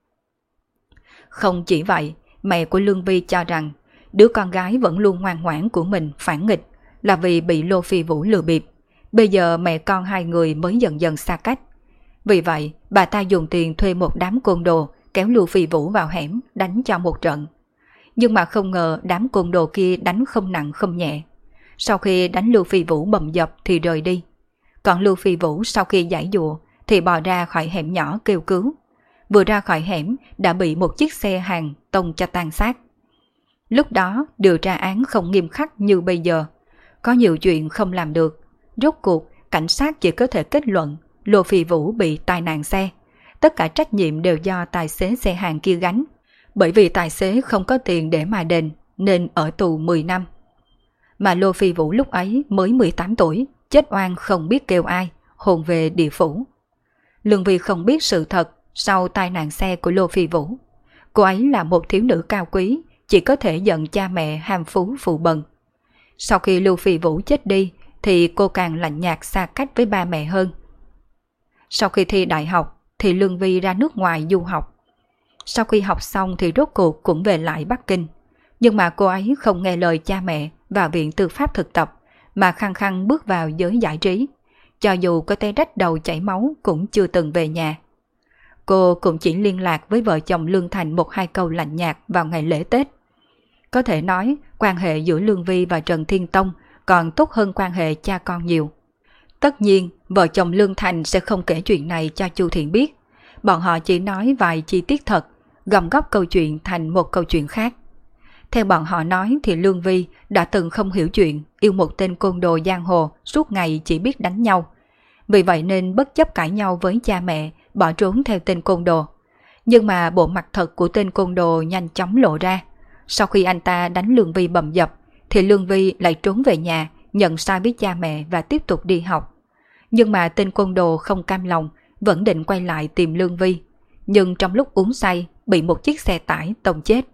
Không chỉ vậy, mẹ của Lương Vi cho rằng đứa con gái vẫn luôn ngoan ngoãn của mình phản nghịch là vì bị Lô Phi Vũ lừa bịp. Bây giờ mẹ con hai người mới dần dần xa cách. Vì vậy, bà ta dùng tiền thuê một đám côn đồ kéo Lô Phi Vũ vào hẻm đánh cho một trận. Nhưng mà không ngờ đám côn đồ kia đánh không nặng không nhẹ. Sau khi đánh Lô Phi Vũ bầm dập thì rời đi. Còn Lô Phi Vũ sau khi giải dụa thì bò ra khỏi hẻm nhỏ kêu cứu. Vừa ra khỏi hẻm đã bị một chiếc xe hàng tông cho tan xác. Lúc đó điều tra án không nghiêm khắc như bây giờ. Có nhiều chuyện không làm được. Rốt cuộc cảnh sát chỉ có thể kết luận Lô Phi Vũ bị tai nạn xe. Tất cả trách nhiệm đều do tài xế xe hàng kia gánh. Bởi vì tài xế không có tiền để mà đền nên ở tù 10 năm. Mà Lô Phi Vũ lúc ấy mới 18 tuổi, chết oan không biết kêu ai, hồn về địa phủ. Lương Vi không biết sự thật sau tai nạn xe của Lô Phi Vũ. Cô ấy là một thiếu nữ cao quý, chỉ có thể giận cha mẹ ham phú phụ bần. Sau khi Lô Phi Vũ chết đi thì cô càng lạnh nhạt xa cách với ba mẹ hơn. Sau khi thi đại học thì Lương Vi ra nước ngoài du học. Sau khi học xong thì rốt cuộc cũng về lại Bắc Kinh. Nhưng mà cô ấy không nghe lời cha mẹ vào viện tư pháp thực tập mà khăng khăng bước vào giới giải trí. Cho dù có tay rách đầu chảy máu cũng chưa từng về nhà. Cô cũng chỉ liên lạc với vợ chồng Lương Thành một hai câu lạnh nhạt vào ngày lễ Tết. Có thể nói quan hệ giữa Lương Vi và Trần Thiên Tông còn tốt hơn quan hệ cha con nhiều. Tất nhiên vợ chồng Lương Thành sẽ không kể chuyện này cho Chu Thiện biết. Bọn họ chỉ nói vài chi tiết thật, gom góp câu chuyện thành một câu chuyện khác. Theo bọn họ nói thì Lương Vi đã từng không hiểu chuyện yêu một tên côn đồ giang hồ suốt ngày chỉ biết đánh nhau. Vì vậy nên bất chấp cãi nhau với cha mẹ, bỏ trốn theo tên côn đồ. Nhưng mà bộ mặt thật của tên côn đồ nhanh chóng lộ ra. Sau khi anh ta đánh Lương Vi bầm dập, thì Lương Vi lại trốn về nhà, nhận sai với cha mẹ và tiếp tục đi học. Nhưng mà tên côn đồ không cam lòng, vẫn định quay lại tìm Lương Vi. Nhưng trong lúc uống say, bị một chiếc xe tải tông chết.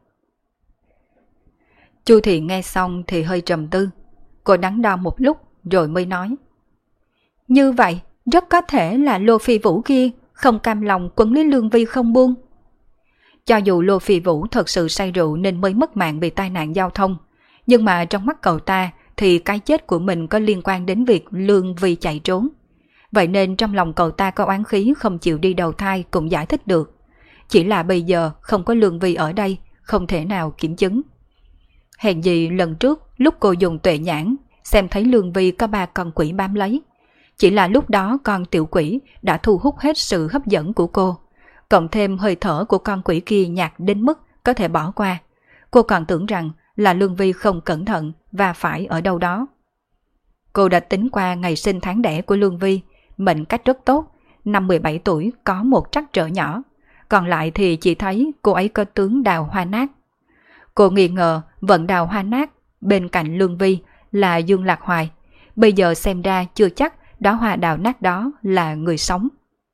Chu Thiện nghe xong thì hơi trầm tư. Cô đắn đo một lúc rồi mới nói. Như vậy, rất có thể là Lô Phi Vũ kia không cam lòng quấn lấy Lương Vi không buông. Cho dù Lô Phi Vũ thật sự say rượu nên mới mất mạng vì tai nạn giao thông, nhưng mà trong mắt cậu ta thì cái chết của mình có liên quan đến việc Lương Vi chạy trốn. Vậy nên trong lòng cậu ta có oán khí không chịu đi đầu thai cũng giải thích được. Chỉ là bây giờ không có Lương Vi ở đây, không thể nào kiểm chứng. Hèn gì lần trước lúc cô dùng tuệ nhãn xem thấy Lương Vi có 3 con quỷ bám lấy. Chỉ là lúc đó con tiểu quỷ đã thu hút hết sự hấp dẫn của cô. Cộng thêm hơi thở của con quỷ kia nhạt đến mức có thể bỏ qua. Cô còn tưởng rằng là Lương Vi không cẩn thận và phải ở đâu đó. Cô đã tính qua ngày sinh tháng đẻ của Lương Vi, mệnh cách rất tốt, năm 17 tuổi có một trắc trở nhỏ. Còn lại thì chỉ thấy cô ấy có tướng đào hoa nát. Cô nghi ngờ vận đào hoa nát bên cạnh Lương Vi là Dương Lạc Hoài. Bây giờ xem ra chưa chắc đó hoa đào nát đó là người sống.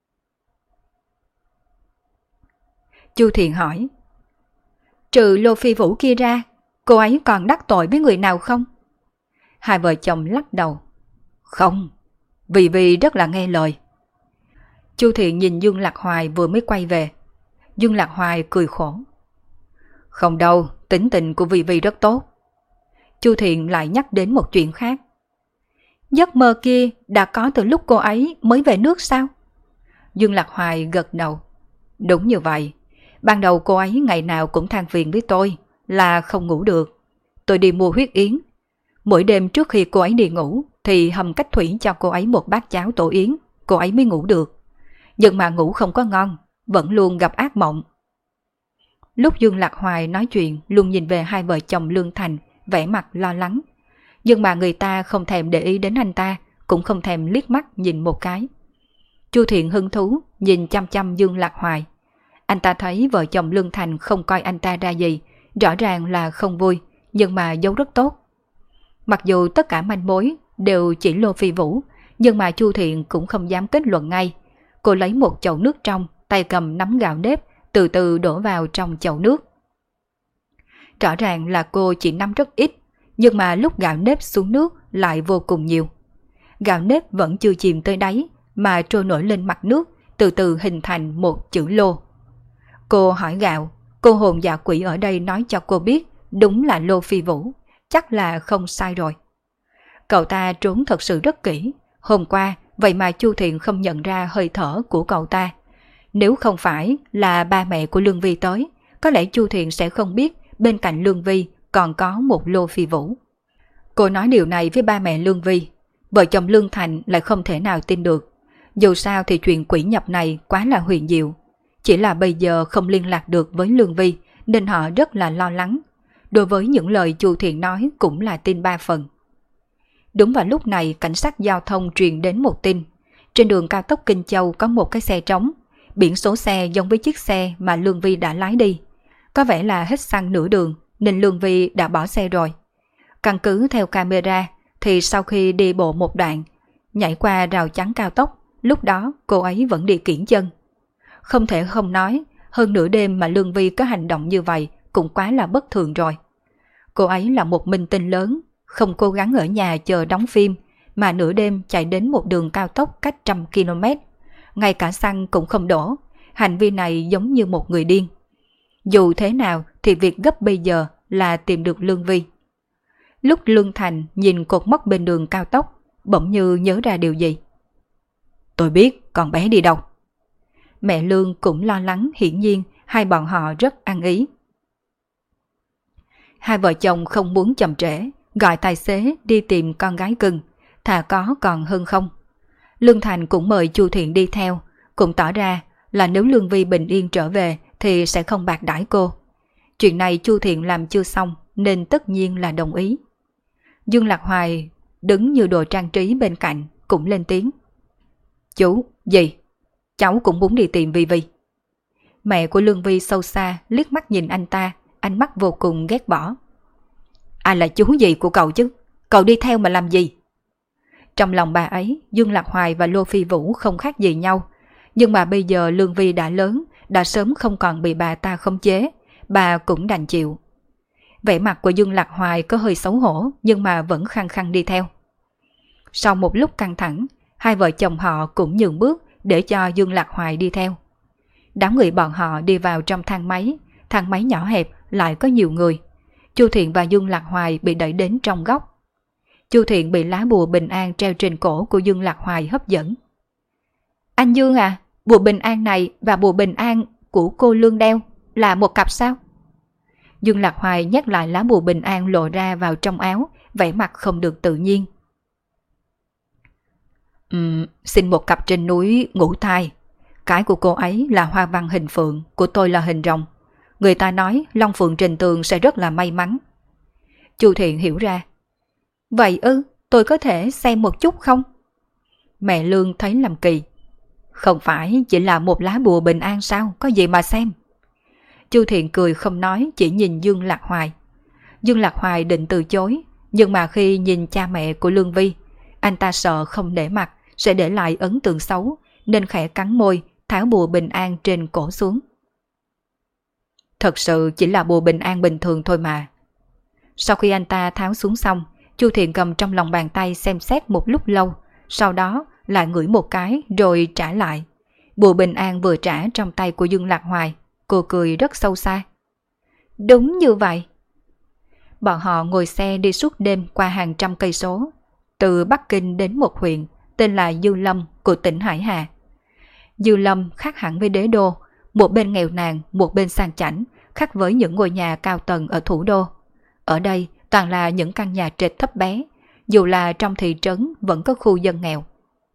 Chu Thiện hỏi. Trừ Lô Phi Vũ kia ra, cô ấy còn đắc tội với người nào không? Hai vợ chồng lắc đầu. Không, vì rất là nghe lời. Chu Thiện nhìn Dương Lạc Hoài vừa mới quay về. Dương Lạc Hoài cười khổ. Không đâu, tính tình của Vi rất tốt. Chu Thiện lại nhắc đến một chuyện khác. Giấc mơ kia đã có từ lúc cô ấy mới về nước sao? Dương Lạc Hoài gật đầu. Đúng như vậy. Ban đầu cô ấy ngày nào cũng than phiền với tôi là không ngủ được. Tôi đi mua huyết yến. Mỗi đêm trước khi cô ấy đi ngủ thì hầm cách thủy cho cô ấy một bát cháo tổ yến, cô ấy mới ngủ được. Nhưng mà ngủ không có ngon, vẫn luôn gặp ác mộng. Lúc Dương Lạc Hoài nói chuyện luôn nhìn về hai vợ chồng Lương Thành, vẻ mặt lo lắng. Nhưng mà người ta không thèm để ý đến anh ta, cũng không thèm liếc mắt nhìn một cái. Chu Thiện hứng thú nhìn chăm chăm Dương Lạc Hoài. Anh ta thấy vợ chồng Lương Thành không coi anh ta ra gì, rõ ràng là không vui, nhưng mà giấu rất tốt. Mặc dù tất cả manh mối đều chỉ Lô Phi Vũ, nhưng mà Chu Thiện cũng không dám kết luận ngay. Cô lấy một chậu nước trong tay cầm nắm gạo nếp, từ từ đổ vào trong chậu nước. Rõ ràng là cô chỉ nắm rất ít, nhưng mà lúc gạo nếp xuống nước lại vô cùng nhiều. Gạo nếp vẫn chưa chìm tới đáy, mà trôi nổi lên mặt nước, từ từ hình thành một chữ lô. Cô hỏi gạo, cô hồn dạ quỷ ở đây nói cho cô biết đúng là Lô Phi Vũ, chắc là không sai rồi. Cậu ta trốn thật sự rất kỹ, hôm qua vậy mà Chu Thiện không nhận ra hơi thở của cậu ta. Nếu không phải là ba mẹ của Lương Vi tới, có lẽ Chu Thiện sẽ không biết bên cạnh Lương Vi còn có một Lô Phi Vũ. Cô nói điều này với ba mẹ Lương Vi, vợ chồng Lương Thành lại không thể nào tin được. Dù sao thì chuyện quỷ nhập này quá là huyền diệu. Chỉ là bây giờ không liên lạc được với Lương Vi nên họ rất là lo lắng. Đối với những lời Chu Thiện nói cũng là tin ba phần. Đúng vào lúc này cảnh sát giao thông truyền đến một tin. Trên đường cao tốc Kinh Châu có một cái xe trống. Biển số xe giống với chiếc xe mà Lương Vi đã lái đi. Có vẻ là hết xăng nửa đường nên Lương Vi đã bỏ xe rồi. Căn cứ theo camera thì sau khi đi bộ một đoạn, nhảy qua rào chắn cao tốc, lúc đó cô ấy vẫn đi kiễng chân. Không thể không nói, hơn nửa đêm mà Lương Vi có hành động như vậy cũng quá là bất thường rồi. Cô ấy là một minh tinh lớn, không cố gắng ở nhà chờ đóng phim, mà nửa đêm chạy đến một đường cao tốc cách 100 km. Ngay cả xăng cũng không đổ, hành vi này giống như một người điên. Dù thế nào thì việc gấp bây giờ là tìm được Lương Vi. Lúc Lương Thành nhìn cột mốc bên đường cao tốc, bỗng như nhớ ra điều gì. Tôi biết con bé đi đâu. Mẹ Lương cũng lo lắng, hiển nhiên hai bọn họ rất ăn ý. Hai vợ chồng không muốn chậm trễ, gọi tài xế đi tìm con gái cưng, thà có còn hơn không. Lương Thành cũng mời Chu Thiện đi theo, cũng tỏ ra là nếu Lương Vi bình yên trở về thì sẽ không bạc đãi cô. Chuyện này Chu Thiện làm chưa xong nên tất nhiên là đồng ý. Dương Lạc Hoài đứng như đồ trang trí bên cạnh cũng lên tiếng. Chú, gì? Cháu cũng muốn đi tìm Vi Vi. Mẹ của Lương Vi sâu xa liếc mắt nhìn anh ta, ánh mắt vô cùng ghét bỏ. Ai là chú gì của cậu chứ? Cậu đi theo mà làm gì? Trong lòng bà ấy, Dương Lạc Hoài và Lô Phi Vũ không khác gì nhau. Nhưng mà bây giờ Lương Vi đã lớn, đã sớm không còn bị bà ta khống chế, bà cũng đành chịu. Vẻ mặt của Dương Lạc Hoài có hơi xấu hổ nhưng mà vẫn khăng khăng đi theo. Sau một lúc căng thẳng, hai vợ chồng họ cũng nhường bước để cho Dương Lạc Hoài đi theo. Đám người bọn họ đi vào trong thang máy nhỏ hẹp lại có nhiều người. Chu Thiện và Dương Lạc Hoài bị đẩy đến trong góc. Chu Thiện bị lá bùa bình an treo trên cổ của Dương Lạc Hoài hấp dẫn. Anh Dương à, bùa bình an này và bùa bình an của cô Lương đeo là một cặp sao? Dương Lạc Hoài nhắc lại lá bùa bình an lộ ra vào trong áo, vẻ mặt không được tự nhiên. Xin một cặp trên núi Ngũ Thai. Cái của cô ấy là hoa văn hình phượng, của tôi là hình rồng. Người ta nói Long Phượng Trình Tường sẽ rất là may mắn. Chu Thiện hiểu ra. Vậy ư, tôi có thể xem một chút không? Mẹ Lương thấy làm kỳ. Không phải chỉ là một lá bùa bình an sao, có gì mà xem. Chu Thiện cười không nói, chỉ nhìn Dương Lạc Hoài. Dương Lạc Hoài định từ chối, nhưng mà khi nhìn cha mẹ của Lương Vi, anh ta sợ không để mặt sẽ để lại ấn tượng xấu, nên khẽ cắn môi, tháo bùa bình an trên cổ xuống. Thật sự chỉ là bùa bình an bình thường thôi mà. Sau khi anh ta tháo xuống xong, Chu Thiện cầm trong lòng bàn tay xem xét một lúc lâu, sau đó lại ngửi một cái rồi trả lại. Bùa bình an vừa trả trong tay của Dương Lạc Hoài, cô cười rất sâu xa. Đúng như vậy. Bọn họ ngồi xe đi suốt đêm qua hàng trăm cây số, từ Bắc Kinh đến một huyện tên là Dư Lâm của tỉnh Hải Hà. Dư Lâm khác hẳn với Đế Đô, một bên nghèo nàn, một bên sang chảnh, khác với những ngôi nhà cao tầng ở thủ đô. Ở đây toàn là những căn nhà trệt thấp bé, dù là trong thị trấn vẫn có khu dân nghèo.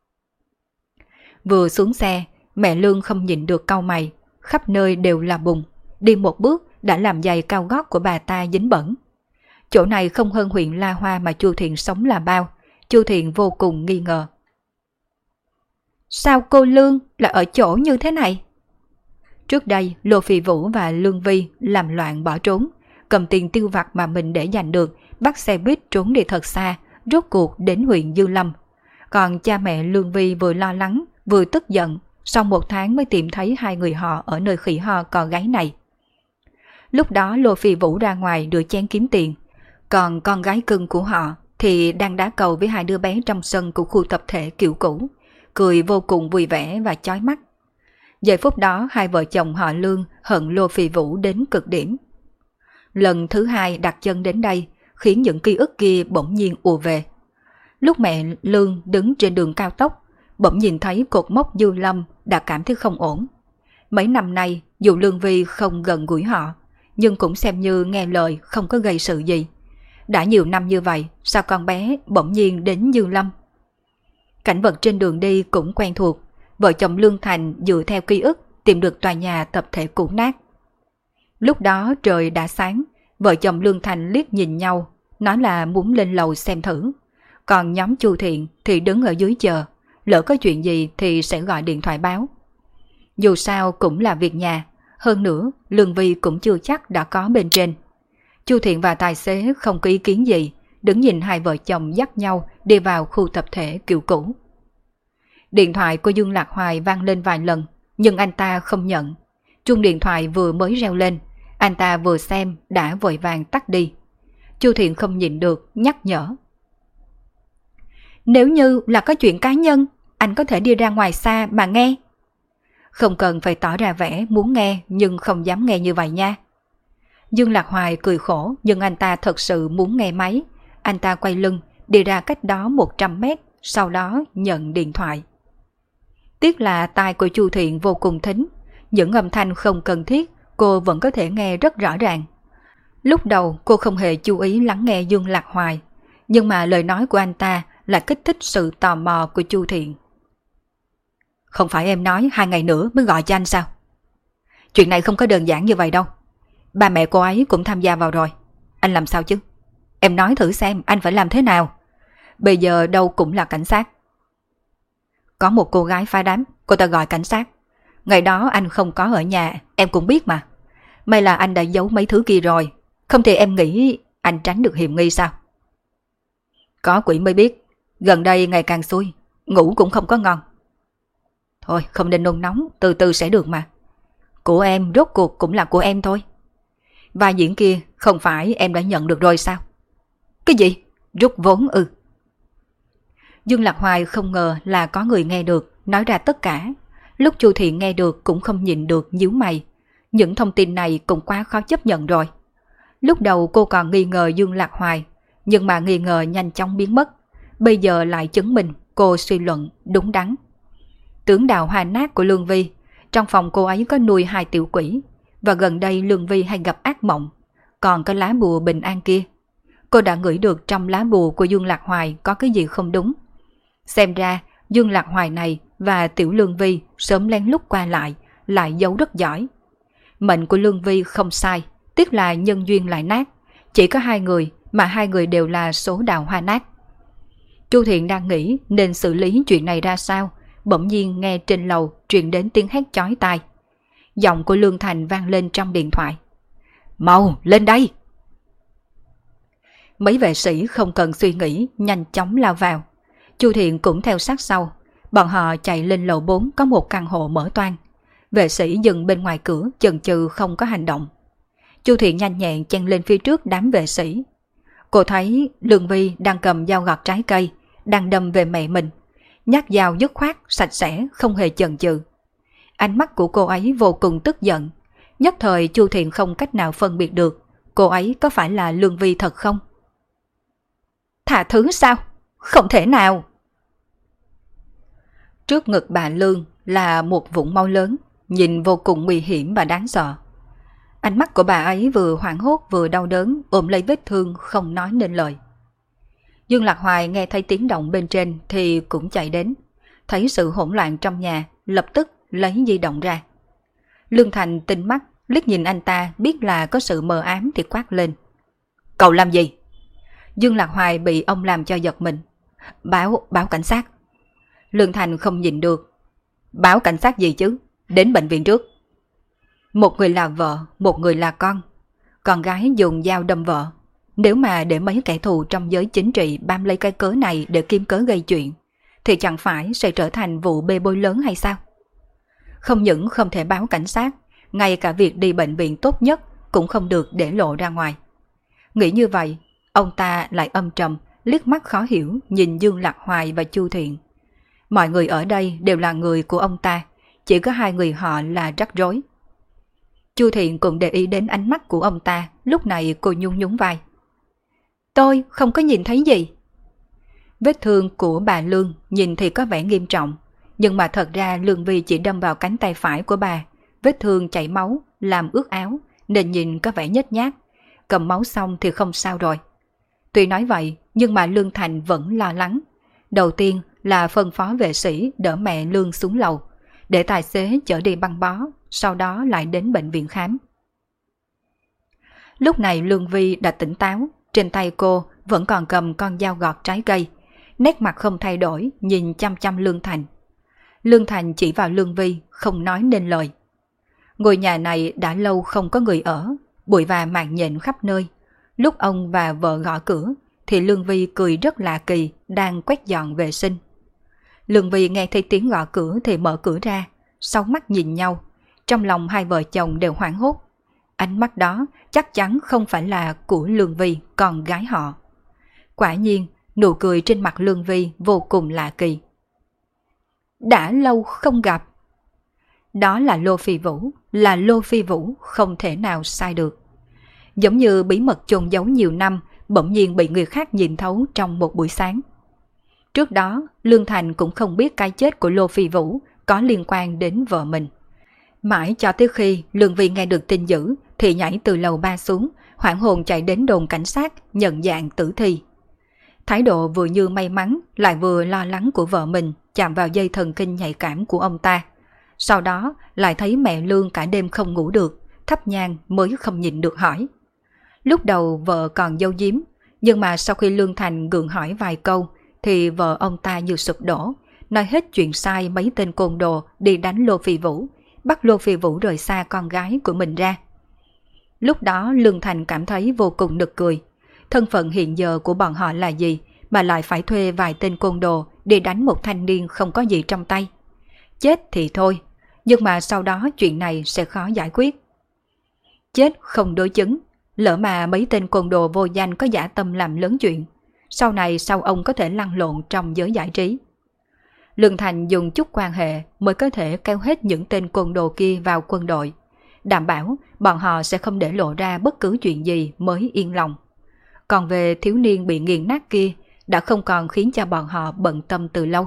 Vừa xuống xe, mẹ Lương không nhịn được cau mày, khắp nơi đều là bùn, đi một bước đã làm giày cao gót của bà ta dính bẩn. Chỗ này không hơn huyện La Hoa mà Chu Thiện sống là bao, Chu Thiện vô cùng nghi ngờ. Sao cô Lương lại ở chỗ như thế này? Trước đây, Lô Phi Vũ và Lương Vi làm loạn bỏ trốn, cầm tiền tiêu vặt mà mình để dành được, bắt xe buýt trốn đi thật xa, rốt cuộc đến huyện Dư Lâm. Còn cha mẹ Lương Vi vừa lo lắng, vừa tức giận, sau 1 tháng mới tìm thấy 2 người họ ở nơi khỉ ho cò gáy này. Lúc đó Lô Phi Vũ ra ngoài rửa chén kiếm tiền, còn con gái cưng của họ thì đang đá cầu với 2 đứa bé trong sân của khu tập thể kiểu cũ, cười vô cùng vui vẻ và chói mắt. Giây phút đó 2 vợ chồng họ Lương hận Lô Phi Vũ đến cực điểm. Lần thứ 2 đặt chân đến đây khiến những ký ức kia bỗng nhiên ùa về. Lúc mẹ Lương đứng trên đường cao tốc, bỗng nhìn thấy cột mốc Dư Lâm đã cảm thấy không ổn. Mấy năm nay dù Lương Vi không gần gũi họ, nhưng cũng xem như nghe lời không có gây sự gì. Đã nhiều năm như vậy, sao con bé bỗng nhiên đến Dư Lâm? Cảnh vật trên đường đi cũng quen thuộc, vợ chồng Lương Thành dựa theo ký ức tìm được tòa nhà tập thể cũ nát. Lúc đó trời đã sáng, vợ chồng Lương Thành liếc nhìn nhau, nói là muốn lên lầu xem thử. Còn nhóm Chu Thiện thì đứng ở dưới chờ, lỡ có chuyện gì thì sẽ gọi điện thoại báo. Dù sao cũng là việc nhà, hơn nữa Lương Vi cũng chưa chắc đã có bên trên. Chu Thiện và tài xế không có ý kiến gì, đứng nhìn 2 vợ chồng dắt nhau đi vào khu tập thể kiểu cũ. Điện thoại của Dương Lạc Hoài vang lên vài lần, nhưng anh ta không nhận. Chuông điện thoại vừa mới reo lên, anh ta vừa xem đã vội vàng tắt đi. Chu Thiện không nhịn được, nhắc nhở. Nếu như là có chuyện cá nhân, anh có thể đi ra ngoài xa mà nghe. Không cần phải tỏ ra vẻ muốn nghe nhưng không dám nghe như vậy nha. Dương Lạc Hoài cười khổ, nhưng anh ta thật sự muốn nghe máy. Anh ta quay lưng, đi ra cách đó 100 mét, sau đó nhận điện thoại. Tiếc là tai của Chu Thiện vô cùng thính, những âm thanh không cần thiết cô vẫn có thể nghe rất rõ ràng. Lúc đầu cô không hề chú ý lắng nghe Dương Lạc Hoài, nhưng mà lời nói của anh ta lại kích thích sự tò mò của Chu Thiện. Không phải em nói 2 ngày nữa mới gọi cho anh sao? Chuyện này không có đơn giản như vậy đâu. Ba mẹ cô ấy cũng tham gia vào rồi. Anh làm sao chứ? Em nói thử xem anh phải làm thế nào. Bây giờ đâu cũng là cảnh sát. Có một cô gái phá đám, cô ta gọi cảnh sát. Ngày đó anh không có ở nhà, em cũng biết mà. May là anh đã giấu mấy thứ kia rồi, không thì em nghĩ anh tránh được hiểm nghi sao? Có quỷ mới biết, gần đây ngày càng xui, ngủ cũng không có ngon. Thôi không nên nôn nóng, từ từ sẽ được mà. Của em rốt cuộc cũng là của em thôi. Vai diễn kia không phải em đã nhận được rồi sao? Cái gì? Rút vốn ư? Dương Lạc Hoài không ngờ là có người nghe được, nói ra tất cả. Lúc Chu Thiện nghe được cũng không nhịn được nhíu mày. Những thông tin này cũng quá khó chấp nhận rồi. Lúc đầu cô còn nghi ngờ Dương Lạc Hoài, nhưng mà nghi ngờ nhanh chóng biến mất. Bây giờ lại chứng minh cô suy luận đúng đắn. Tướng đào hoa nát của Lương Vi, trong phòng cô ấy có nuôi 2 tiểu quỷ, và gần đây Lương Vi hay gặp ác mộng. Còn cái lá bùa bình an kia, cô đã ngửi được trong lá bùa của Dương Lạc Hoài có cái gì không đúng. Xem ra Dương Lạc Hoài này và tiểu Lương Vi sớm lén lút qua lại giấu rất giỏi. Mệnh của Lương Vi không sai, tiếc là nhân duyên lại nát. Chỉ có 2 người mà 2 người đều là số đào hoa nát. Chu Thiện đang nghĩ nên xử lý chuyện này ra sao, bỗng nhiên nghe trên lầu truyền đến tiếng hét chói tai. Giọng của Lương Thành vang lên trong điện thoại. Mau lên đây! Mấy vệ sĩ không cần suy nghĩ nhanh chóng lao vào. Chu Thiện cũng theo sát sau. Bọn họ chạy lên lầu 4 có một căn hộ mở toang. Vệ sĩ dừng bên ngoài cửa chần chừ không có hành động. Chu Thiện nhanh nhẹn chen lên phía trước đám vệ sĩ. Cô thấy Lương Vi đang cầm dao gọt trái cây, đang đâm về mẹ mình. Nhát dao dứt khoát, sạch sẽ, không hề chần chừ. Ánh mắt của cô ấy vô cùng tức giận. Nhất thời Chu Thiện không cách nào phân biệt được cô ấy có phải là Lương Vi thật không. Thả thứ sao? Không thể nào! Trước ngực bà Lương là một vũng máu lớn, nhìn vô cùng nguy hiểm và đáng sợ. Ánh mắt của bà ấy vừa hoảng hốt vừa đau đớn, ôm lấy vết thương không nói nên lời. Dương Lạc Hoài nghe thấy tiếng động bên trên thì cũng chạy đến. Thấy sự hỗn loạn trong nhà, lập tức lấy di động ra. Lương Thành tinh mắt, liếc nhìn anh ta biết là có sự mờ ám thì quát lên. Cậu làm gì? Dương Lạc Hoài bị ông làm cho giật mình. Báo cảnh sát. Lương Thành không nhịn được. Báo cảnh sát gì chứ? Đến bệnh viện trước. Một người là vợ, một người là con. Con gái dùng dao đâm vợ. Nếu mà để mấy kẻ thù trong giới chính trị bám lấy cái cớ này để kiếm cớ gây chuyện, thì chẳng phải sẽ trở thành vụ bê bối lớn hay sao? không những không thể báo cảnh sát, ngay cả việc đi bệnh viện tốt nhất cũng không được để lộ ra ngoài. Nghĩ như vậy, ông ta lại âm trầm, liếc mắt khó hiểu nhìn Dương Lạc Hoài và Chu Thiện. Mọi người ở đây đều là người của ông ta, chỉ có hai người họ là rắc rối. Chu Thiện cũng để ý đến ánh mắt của ông ta, lúc này cô nhún nhún vai. Tôi không có nhìn thấy gì. Vết thương của bà Lương nhìn thì có vẻ nghiêm trọng, nhưng mà thật ra Lương Vi chỉ đâm vào cánh tay phải của bà, vết thương chảy máu, làm ướt áo, nên nhìn có vẻ nhếch nhác, cầm máu xong thì không sao rồi. Tuy nói vậy, nhưng mà Lương Thành vẫn lo lắng. Đầu tiên là phân phó vệ sĩ đỡ mẹ Lương xuống lầu, để tài xế chở đi băng bó, sau đó lại đến bệnh viện khám. Lúc này Lương Vi đã tỉnh táo, trên tay cô vẫn còn cầm con dao gọt trái cây, nét mặt không thay đổi, nhìn chăm chăm Lương Thành. Lương Thành chỉ vào Lương Vi, không nói nên lời. Ngôi nhà này đã lâu không có người ở, bụi và màn nhện khắp nơi. Lúc ông và vợ gõ cửa, thì Lương Vi cười rất lạ kỳ, đang quét dọn vệ sinh. Lương Vi nghe thấy tiếng gõ cửa thì mở cửa ra, sáu mắt nhìn nhau. Trong lòng hai vợ chồng đều hoảng hốt. Ánh mắt đó chắc chắn không phải là của Lương Vi, con gái họ. Quả nhiên, nụ cười trên mặt Lương Vi vô cùng lạ kỳ. Đã lâu không gặp. Đó là Lô Phi Vũ, là Lô Phi Vũ, không thể nào sai được. Giống như bí mật chôn giấu nhiều năm, bỗng nhiên bị người khác nhìn thấu trong một buổi sáng. Trước đó, Lương Thành cũng không biết cái chết của Lô Phi Vũ có liên quan đến vợ mình. Mãi cho tới khi Lương Vi nghe được tin dữ thì nhảy từ lầu 3 xuống, hoảng hồn chạy đến đồn cảnh sát nhận dạng tử thi. Thái độ vừa như may mắn lại vừa lo lắng của vợ mình chạm vào dây thần kinh nhạy cảm của ông ta. Sau đó lại thấy mẹ Lương cả đêm không ngủ được, thắp nhang mới không nhịn được hỏi. Lúc đầu vợ còn giấu giếm, nhưng mà sau khi Lương Thành gượng hỏi vài câu thì vợ ông ta như sụp đổ, nói hết chuyện sai mấy tên côn đồ đi đánh Lô Phi Vũ, bắt Lô Phi Vũ rời xa con gái của mình ra. Lúc đó Lương Thành cảm thấy vô cùng nực cười. Thân phận hiện giờ của bọn họ là gì mà lại phải thuê vài tên côn đồ để đánh một thanh niên không có gì trong tay. Chết thì thôi, nhưng mà sau đó chuyện này sẽ khó giải quyết. Chết không đối chứng, lỡ mà mấy tên côn đồ vô danh có dã tâm làm lớn chuyện, sau này sao ông có thể lăn lộn trong giới giải trí. Lương Thành dùng chút quan hệ mới có thể kéo hết những tên côn đồ kia vào quân đội, đảm bảo bọn họ sẽ không để lộ ra bất cứ chuyện gì mới yên lòng. Còn về thiếu niên bị nghiền nát kia đã không còn khiến cho bọn họ bận tâm từ lâu.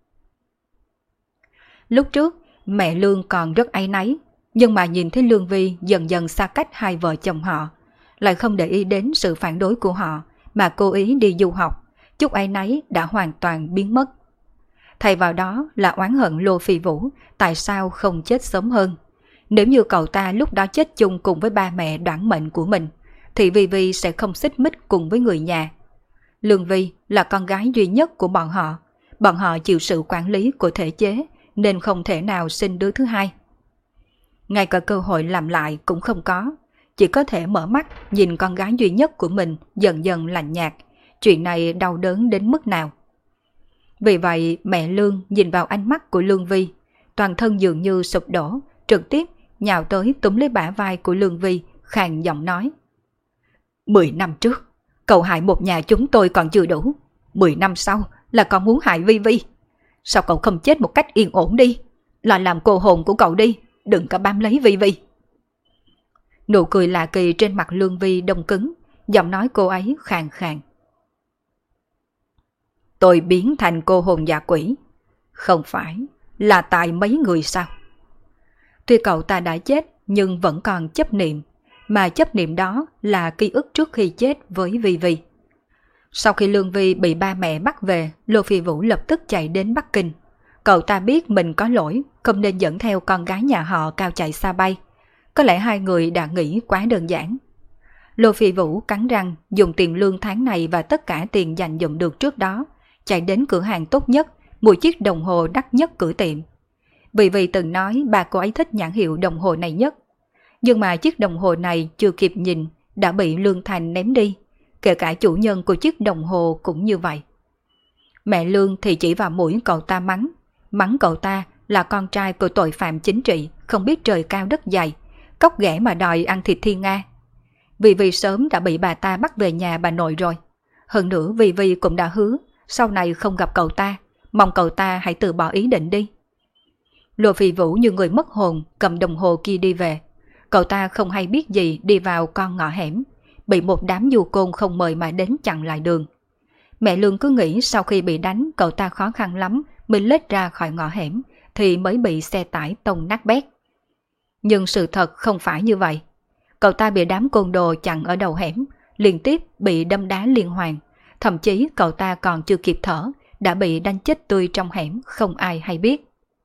Lúc trước, mẹ Lương còn rất áy náy, nhưng mà nhìn thấy Lương Vi dần dần xa cách hai vợ chồng họ, lại không để ý đến sự phản đối của họ mà cố ý đi du học, chút áy náy đã hoàn toàn biến mất. Thay vào đó là oán hận Lô Phi Vũ tại sao không chết sớm hơn. Nếu như cậu ta lúc đó chết chung cùng với ba mẹ đoản mệnh của mình, thì Vi Vi sẽ không xích mích cùng với người nhà. Lương Vi là con gái duy nhất của bọn họ chịu sự quản lý của thể chế nên không thể nào sinh đứa thứ hai. Ngay cả cơ hội làm lại cũng không có, chỉ có thể mở mắt nhìn con gái duy nhất của mình dần dần lạnh nhạt, chuyện này đau đớn đến mức nào. Vì vậy mẹ Lương nhìn vào ánh mắt của Lương Vi, toàn thân dường như sụp đổ, trực tiếp nhào tới túm lấy bả vai của Lương Vi, khàn giọng nói. 10 năm trước, cậu hại một nhà chúng tôi còn chưa đủ, 10 năm sau là còn muốn hại Vi Vi. Sao cậu không chết một cách yên ổn đi, là làm cô hồn của cậu đi, đừng có bám lấy Vi Vi. Nụ cười lạ kỳ trên mặt Lương Vi đông cứng, giọng nói cô ấy khàn khàn. Tôi biến thành cô hồn dạ quỷ, không phải là tại mấy người sao? Tuy cậu ta đã chết nhưng vẫn còn chấp niệm, mà chấp niệm đó là ký ức trước khi chết với Vi Vi. Sau khi Lương Vi bị ba mẹ bắt về, Lô Phi Vũ lập tức chạy đến Bắc Kinh. Cậu ta biết mình có lỗi, không nên dẫn theo con gái nhà họ cao chạy xa bay. Có lẽ hai người đã nghĩ quá đơn giản. Lô Phi Vũ cắn răng dùng tiền lương tháng này và tất cả tiền dành dụm được trước đó, chạy đến cửa hàng tốt nhất, mua chiếc đồng hồ đắt nhất cửa tiệm. Vì Vì từng nói bà cô ấy thích nhãn hiệu đồng hồ này nhất. Nhưng mà chiếc đồng hồ này chưa kịp nhìn đã bị Lương Thành ném đi, kể cả chủ nhân của chiếc đồng hồ cũng như vậy. Mẹ Lương thì chỉ vào mũi cậu ta mắng cậu ta là con trai của tội phạm chính trị, không biết trời cao đất dày, cóc ghẻ mà đòi ăn thịt Thiên Nga. Vì sớm đã bị bà ta bắt về nhà bà nội rồi. Hơn nữa Vì cũng đã hứa sau này không gặp cậu ta, mong cậu ta hãy từ bỏ ý định đi. Lô Phi Vũ như người mất hồn cầm đồng hồ kia đi về. Cậu ta không hay biết gì đi vào con ngõ hẻm, bị một đám du côn không mời mà đến chặn lại đường. Mẹ Lương cứ nghĩ sau khi bị đánh cậu ta khó khăn lắm mới lết ra khỏi ngõ hẻm thì mới bị xe tải tông nát bét. Nhưng sự thật không phải như vậy. Cậu ta bị đám côn đồ chặn ở đầu hẻm, liên tiếp bị đâm đá liên hoàn. Thậm chí cậu ta còn chưa kịp thở, đã bị đánh chết tươi trong hẻm, không ai hay biết.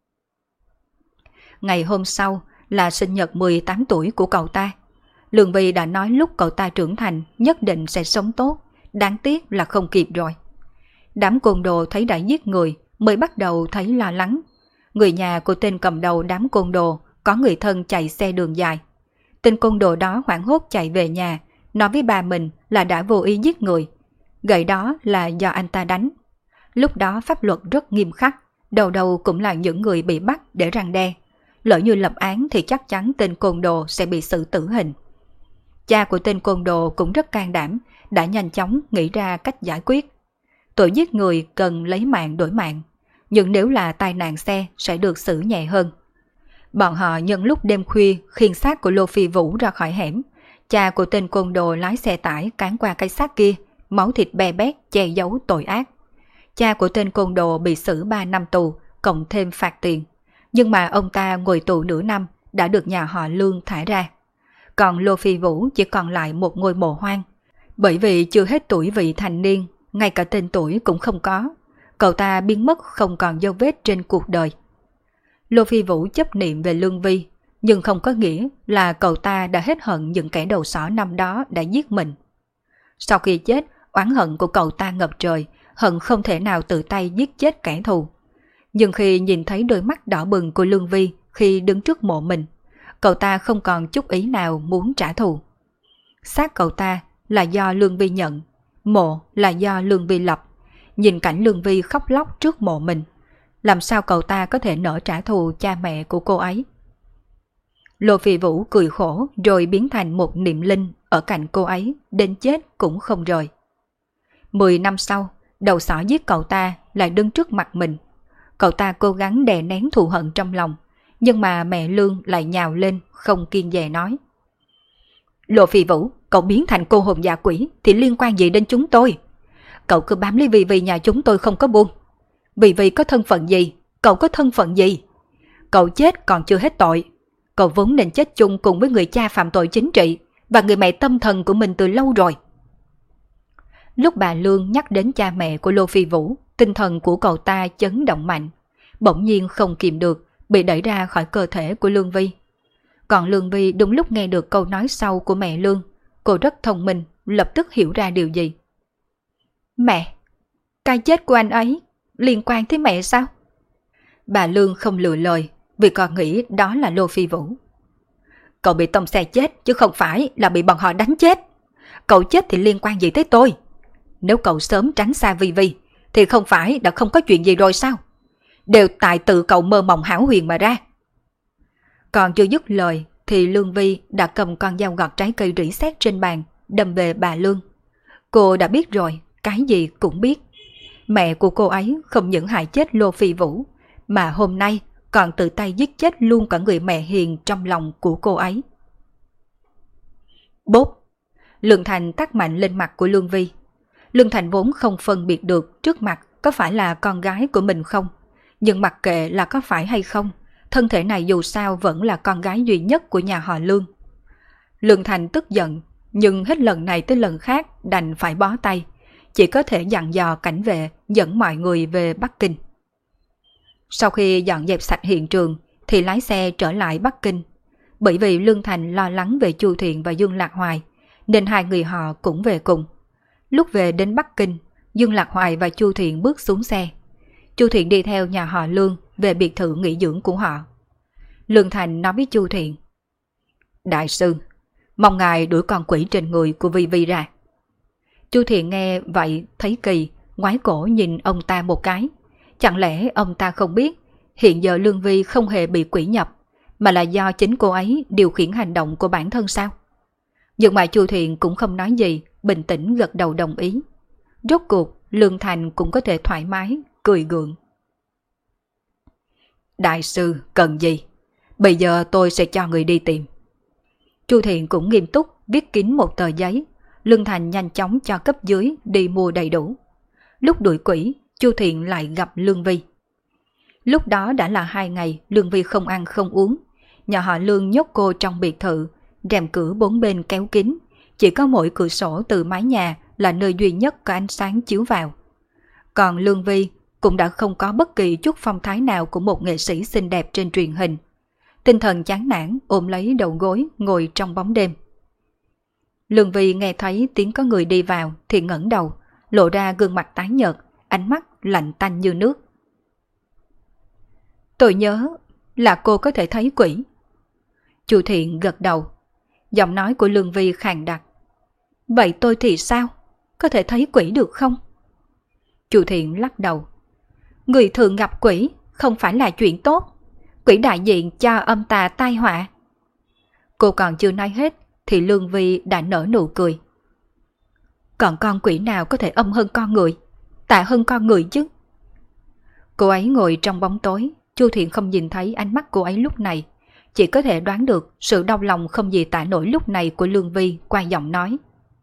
Ngày hôm sau là sinh nhật 18 tuổi của cậu ta. Lương Vi đã nói lúc cậu ta trưởng thành nhất định sẽ sống tốt, đáng tiếc là không kịp rồi. Đám côn đồ thấy đã giết người mới bắt đầu thấy lo lắng. Người nhà của tên cầm đầu đám côn đồ có người thân chạy xe đường dài. Tên côn đồ đó hoảng hốt chạy về nhà, nói với bà mình là đã vô ý giết người. Gậy đó là do anh ta đánh. Lúc đó pháp luật rất nghiêm khắc, đầu đầu cũng là những người bị bắt để răn đe. Lỡ như lập án thì chắc chắn tên côn đồ sẽ bị xử tử hình. Cha của tên côn đồ cũng rất can đảm, đã nhanh chóng nghĩ ra cách giải quyết. Tội giết người cần lấy mạng đổi mạng, nhưng nếu là tai nạn xe sẽ được xử nhẹ hơn. Bọn họ nhân lúc đêm khuya khiêng xác của Lô Phi Vũ ra khỏi hẻm. Cha của tên côn đồ lái xe tải cán qua cái xác kia, máu thịt be bét che giấu tội ác. Cha của tên côn đồ bị xử 3 năm tù, cộng thêm phạt tiền. Nhưng mà ông ta ngồi tù nửa năm đã được nhà họ Lương thả ra. Còn Lô Phi Vũ chỉ còn lại một ngôi mộ hoang. Bởi vì chưa hết tuổi vị thành niên, ngay cả tên tuổi cũng không có. Cậu ta biến mất không còn dấu vết trên cuộc đời. Lô Phi Vũ chấp niệm về Lương Vi, nhưng không có nghĩa là cậu ta đã hết hận những kẻ đầu sỏ năm đó đã giết mình. Sau khi chết, oán hận của cậu ta ngập trời, hận không thể nào tự tay giết chết kẻ thù. Nhưng khi nhìn thấy đôi mắt đỏ bừng của Lương Vi khi đứng trước mộ mình, cậu ta không còn chút ý nào muốn trả thù. Xác cậu ta là do Lương Vi nhận, mộ là do Lương Vi lập. Nhìn cảnh Lương Vi khóc lóc trước mộ mình, làm sao cậu ta có thể nỡ trả thù cha mẹ của cô ấy. Lô Phi Vũ cười khổ rồi biến thành một niệm linh ở cạnh cô ấy, đến chết cũng không rời. 10 năm sau, đầu sỏ giết cậu ta lại đứng trước mặt mình. Cậu ta cố gắng đè nén thù hận trong lòng, nhưng mà mẹ Lương lại nhào lên không kiêng dè nói: Lô Phi Vũ, cậu biến thành cô hồn dạ quỷ thì liên quan gì đến chúng tôi? Cậu cứ bám lấy Vì nhà chúng tôi không có buông. Vì có thân phận gì? Cậu có thân phận gì? Cậu chết còn chưa hết tội. Cậu vốn nên chết chung cùng với người cha phạm tội chính trị và người mẹ tâm thần của mình từ lâu rồi. Lúc bà Lương nhắc đến cha mẹ của Lô Phi Vũ, tinh thần của cậu ta chấn động mạnh, bỗng nhiên không kìm được, bị đẩy ra khỏi cơ thể của Lương Vi. Còn Lương Vi đúng lúc nghe được câu nói sau của mẹ Lương, cô rất thông minh, lập tức hiểu ra điều gì. Mẹ, cái chết của anh ấy liên quan tới mẹ sao? Bà Lương không lựa lời, vì còn nghĩ đó là Lô Phi Vũ. Cậu bị tông xe chết chứ không phải là bị bọn họ đánh chết. Cậu chết thì liên quan gì tới tôi? Nếu cậu sớm tránh xa Vi thì không phải đã không có chuyện gì rồi sao? Đều tại tự cậu mơ mộng hão huyền mà ra. Còn chưa dứt lời thì Lương Vi đã cầm con dao gọt trái cây rỉ sét trên bàn, đâm về bà Lương. Cô đã biết rồi, cái gì cũng biết. Mẹ của cô ấy không những hại chết Lô Phi Vũ, mà hôm nay còn tự tay giết chết luôn cả người mẹ hiền trong lòng của cô ấy. Bốp! Lương Thành tát mạnh lên mặt của Lương Vi. Lương Thành vốn không phân biệt được trước mặt có phải là con gái của mình không. Nhưng mặc kệ là có phải hay không, thân thể này dù sao vẫn là con gái duy nhất của nhà họ Lương. Lương Thành tức giận, nhưng hết lần này tới lần khác đành phải bó tay, chỉ có thể dặn dò cảnh vệ dẫn mọi người về Bắc Kinh. Sau khi dọn dẹp sạch hiện trường thì lái xe trở lại Bắc Kinh. Bởi vì Lương Thành lo lắng về Chu Thiện và Dương Lạc Hoài, nên hai người họ cũng về cùng. Lúc về đến Bắc Kinh, Dương Lạc Hoài và Chu Thiện bước xuống xe. Chu Thiện đi theo nhà họ Lương về biệt thự nghỉ dưỡng của họ. Lương Thành nói với Chu Thiện: Đại sư, mong ngài đuổi con quỷ trên người của Vi ra. Chu Thiện nghe vậy thấy kỳ, ngoái cổ nhìn ông ta một cái. Chẳng lẽ ông ta không biết Hiện giờ Lương Vi không hề bị quỷ nhập, mà là do chính cô ấy điều khiển hành động của bản thân sao? Nhưng mà Chu Thiện cũng không nói gì, bình tĩnh gật đầu đồng ý. Rốt cuộc, Lương Thành cũng có thể thoải mái, cười gượng. Đại sư cần gì? Bây giờ tôi sẽ cho người đi tìm. Chu Thiện cũng nghiêm túc viết kín một tờ giấy. Lương Thành nhanh chóng cho cấp dưới đi mua đầy đủ. Lúc đuổi quỷ, Chu Thiện lại gặp Lương Vi. Lúc đó đã là 2 ngày Lương Vi không ăn không uống. Nhà họ Lương nhốt cô trong biệt thự, rèm cửa 4 bên kéo kín. Chỉ có mỗi cửa sổ từ mái nhà là nơi duy nhất có ánh sáng chiếu vào. Còn Lương Vi cũng đã không có bất kỳ chút phong thái nào của một nghệ sĩ xinh đẹp trên truyền hình. Tinh thần chán nản ôm lấy đầu gối ngồi trong bóng đêm. Lương Vi nghe thấy tiếng có người đi vào thì ngẩng đầu, lộ ra gương mặt tái nhợt, ánh mắt lạnh tanh như nước. Tôi nhớ là cô có thể thấy quỷ. Chu Thiện gật đầu. Giọng nói của Lương Vi khàn đặc. Vậy tôi thì sao? Có thể thấy quỷ được không? Chu Thiện lắc đầu. Người thường gặp quỷ không phải là chuyện tốt. Quỷ đại diện cho âm tà tai họa. Cô còn chưa nói hết thì Lương Vi đã nở nụ cười. Còn con quỷ nào có thể âm hơn con người, tà hơn con người chứ? Cô ấy ngồi trong bóng tối. Chu Thiện không nhìn thấy ánh mắt cô ấy lúc này, chỉ có thể đoán được sự đau lòng không gì tả nổi lúc này của Lương Vi qua giọng nói.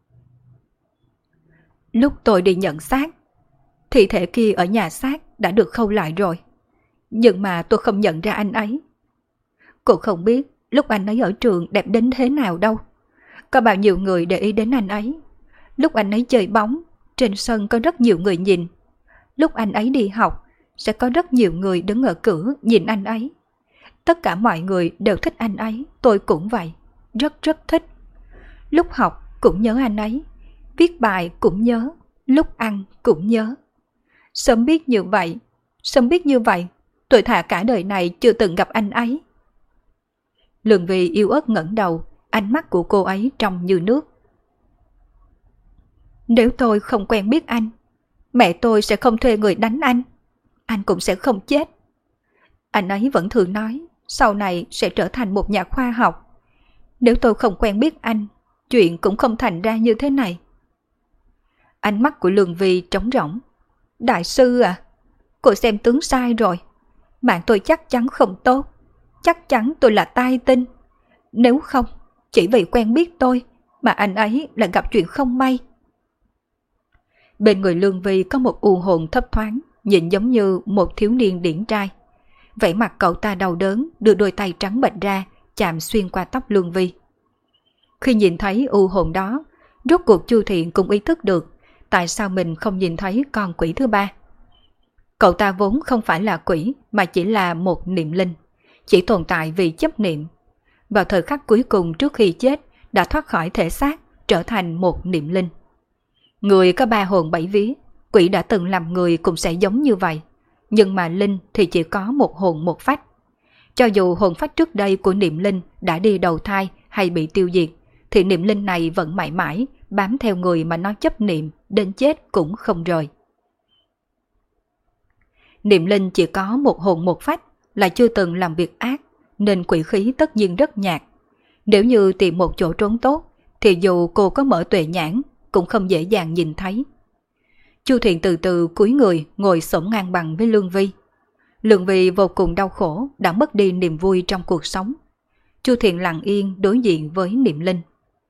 Lúc tôi đi nhận xác, thi thể kia ở nhà xác đã được khâu lại rồi. Nhưng mà tôi không nhận ra anh ấy. Cô không biết lúc anh ấy ở trường đẹp đến thế nào đâu. Có bao nhiêu người để ý đến anh ấy. Lúc anh ấy chơi bóng, trên sân có rất nhiều người nhìn. Lúc anh ấy đi học, sẽ có rất nhiều người đứng ở cửa nhìn anh ấy. Tất cả mọi người đều thích anh ấy, tôi cũng vậy. Rất rất thích. Lúc học cũng nhớ anh ấy. Viết bài cũng nhớ. Lúc ăn cũng nhớ. Sớm biết như vậy, tôi thà cả đời này chưa từng gặp anh ấy. Lương Vi yếu ớt ngẩng đầu, ánh mắt của cô ấy trong như nước. Nếu tôi không quen biết anh, mẹ tôi sẽ không thuê người đánh anh cũng sẽ không chết. Anh ấy vẫn thường nói sau này sẽ trở thành một nhà khoa học. Nếu tôi không quen biết anh, chuyện cũng không thành ra như thế này. Ánh mắt của Lương Vi trống rỗng. Đại sư à, cô xem tướng sai rồi. Mạng tôi chắc chắn không tốt. Chắc chắn tôi là tai tinh. Nếu không, chỉ vì quen biết tôi mà anh ấy lại gặp chuyện không may. Bên người Lương Vi có một u hồn thấp thoáng, nhìn giống như một thiếu niên điển trai. Vẻ mặt cậu ta đau đớn, đưa đôi tay trắng bệch ra, chạm xuyên qua tóc Lương Vi. Khi nhìn thấy u hồn đó, rốt cuộc Chu Thiện cũng ý thức được tại sao mình không nhìn thấy con quỷ thứ ba. Cậu ta vốn không phải là quỷ mà chỉ là một niệm linh, chỉ tồn tại vì chấp niệm. Vào thời khắc cuối cùng trước khi chết đã thoát khỏi thể xác, trở thành một niệm linh. Người có 3 hồn 7 vía, quỷ đã từng làm người cũng sẽ giống như vậy. Nhưng mà linh thì chỉ có 1 hồn 1 phách. Cho dù hồn phách trước đây của niệm linh đã đi đầu thai hay bị tiêu diệt, thì niệm linh này vẫn mãi mãi bám theo người mà nó chấp niệm, đến chết cũng không rời. Niệm linh chỉ có 1 hồn 1 phách, là chưa từng làm việc ác, nên quỷ khí tất nhiên rất nhạt. Nếu như tìm một chỗ trốn tốt, thì dù cô có mở tuệ nhãn, cũng không dễ dàng nhìn thấy. Chu Thiện từ từ cúi người ngồi xổm ngang bằng với Lương Vi. Lương Vi vô cùng đau khổ, đã mất đi niềm vui trong cuộc sống. Chu Thiện lặng yên đối diện với niệm linh.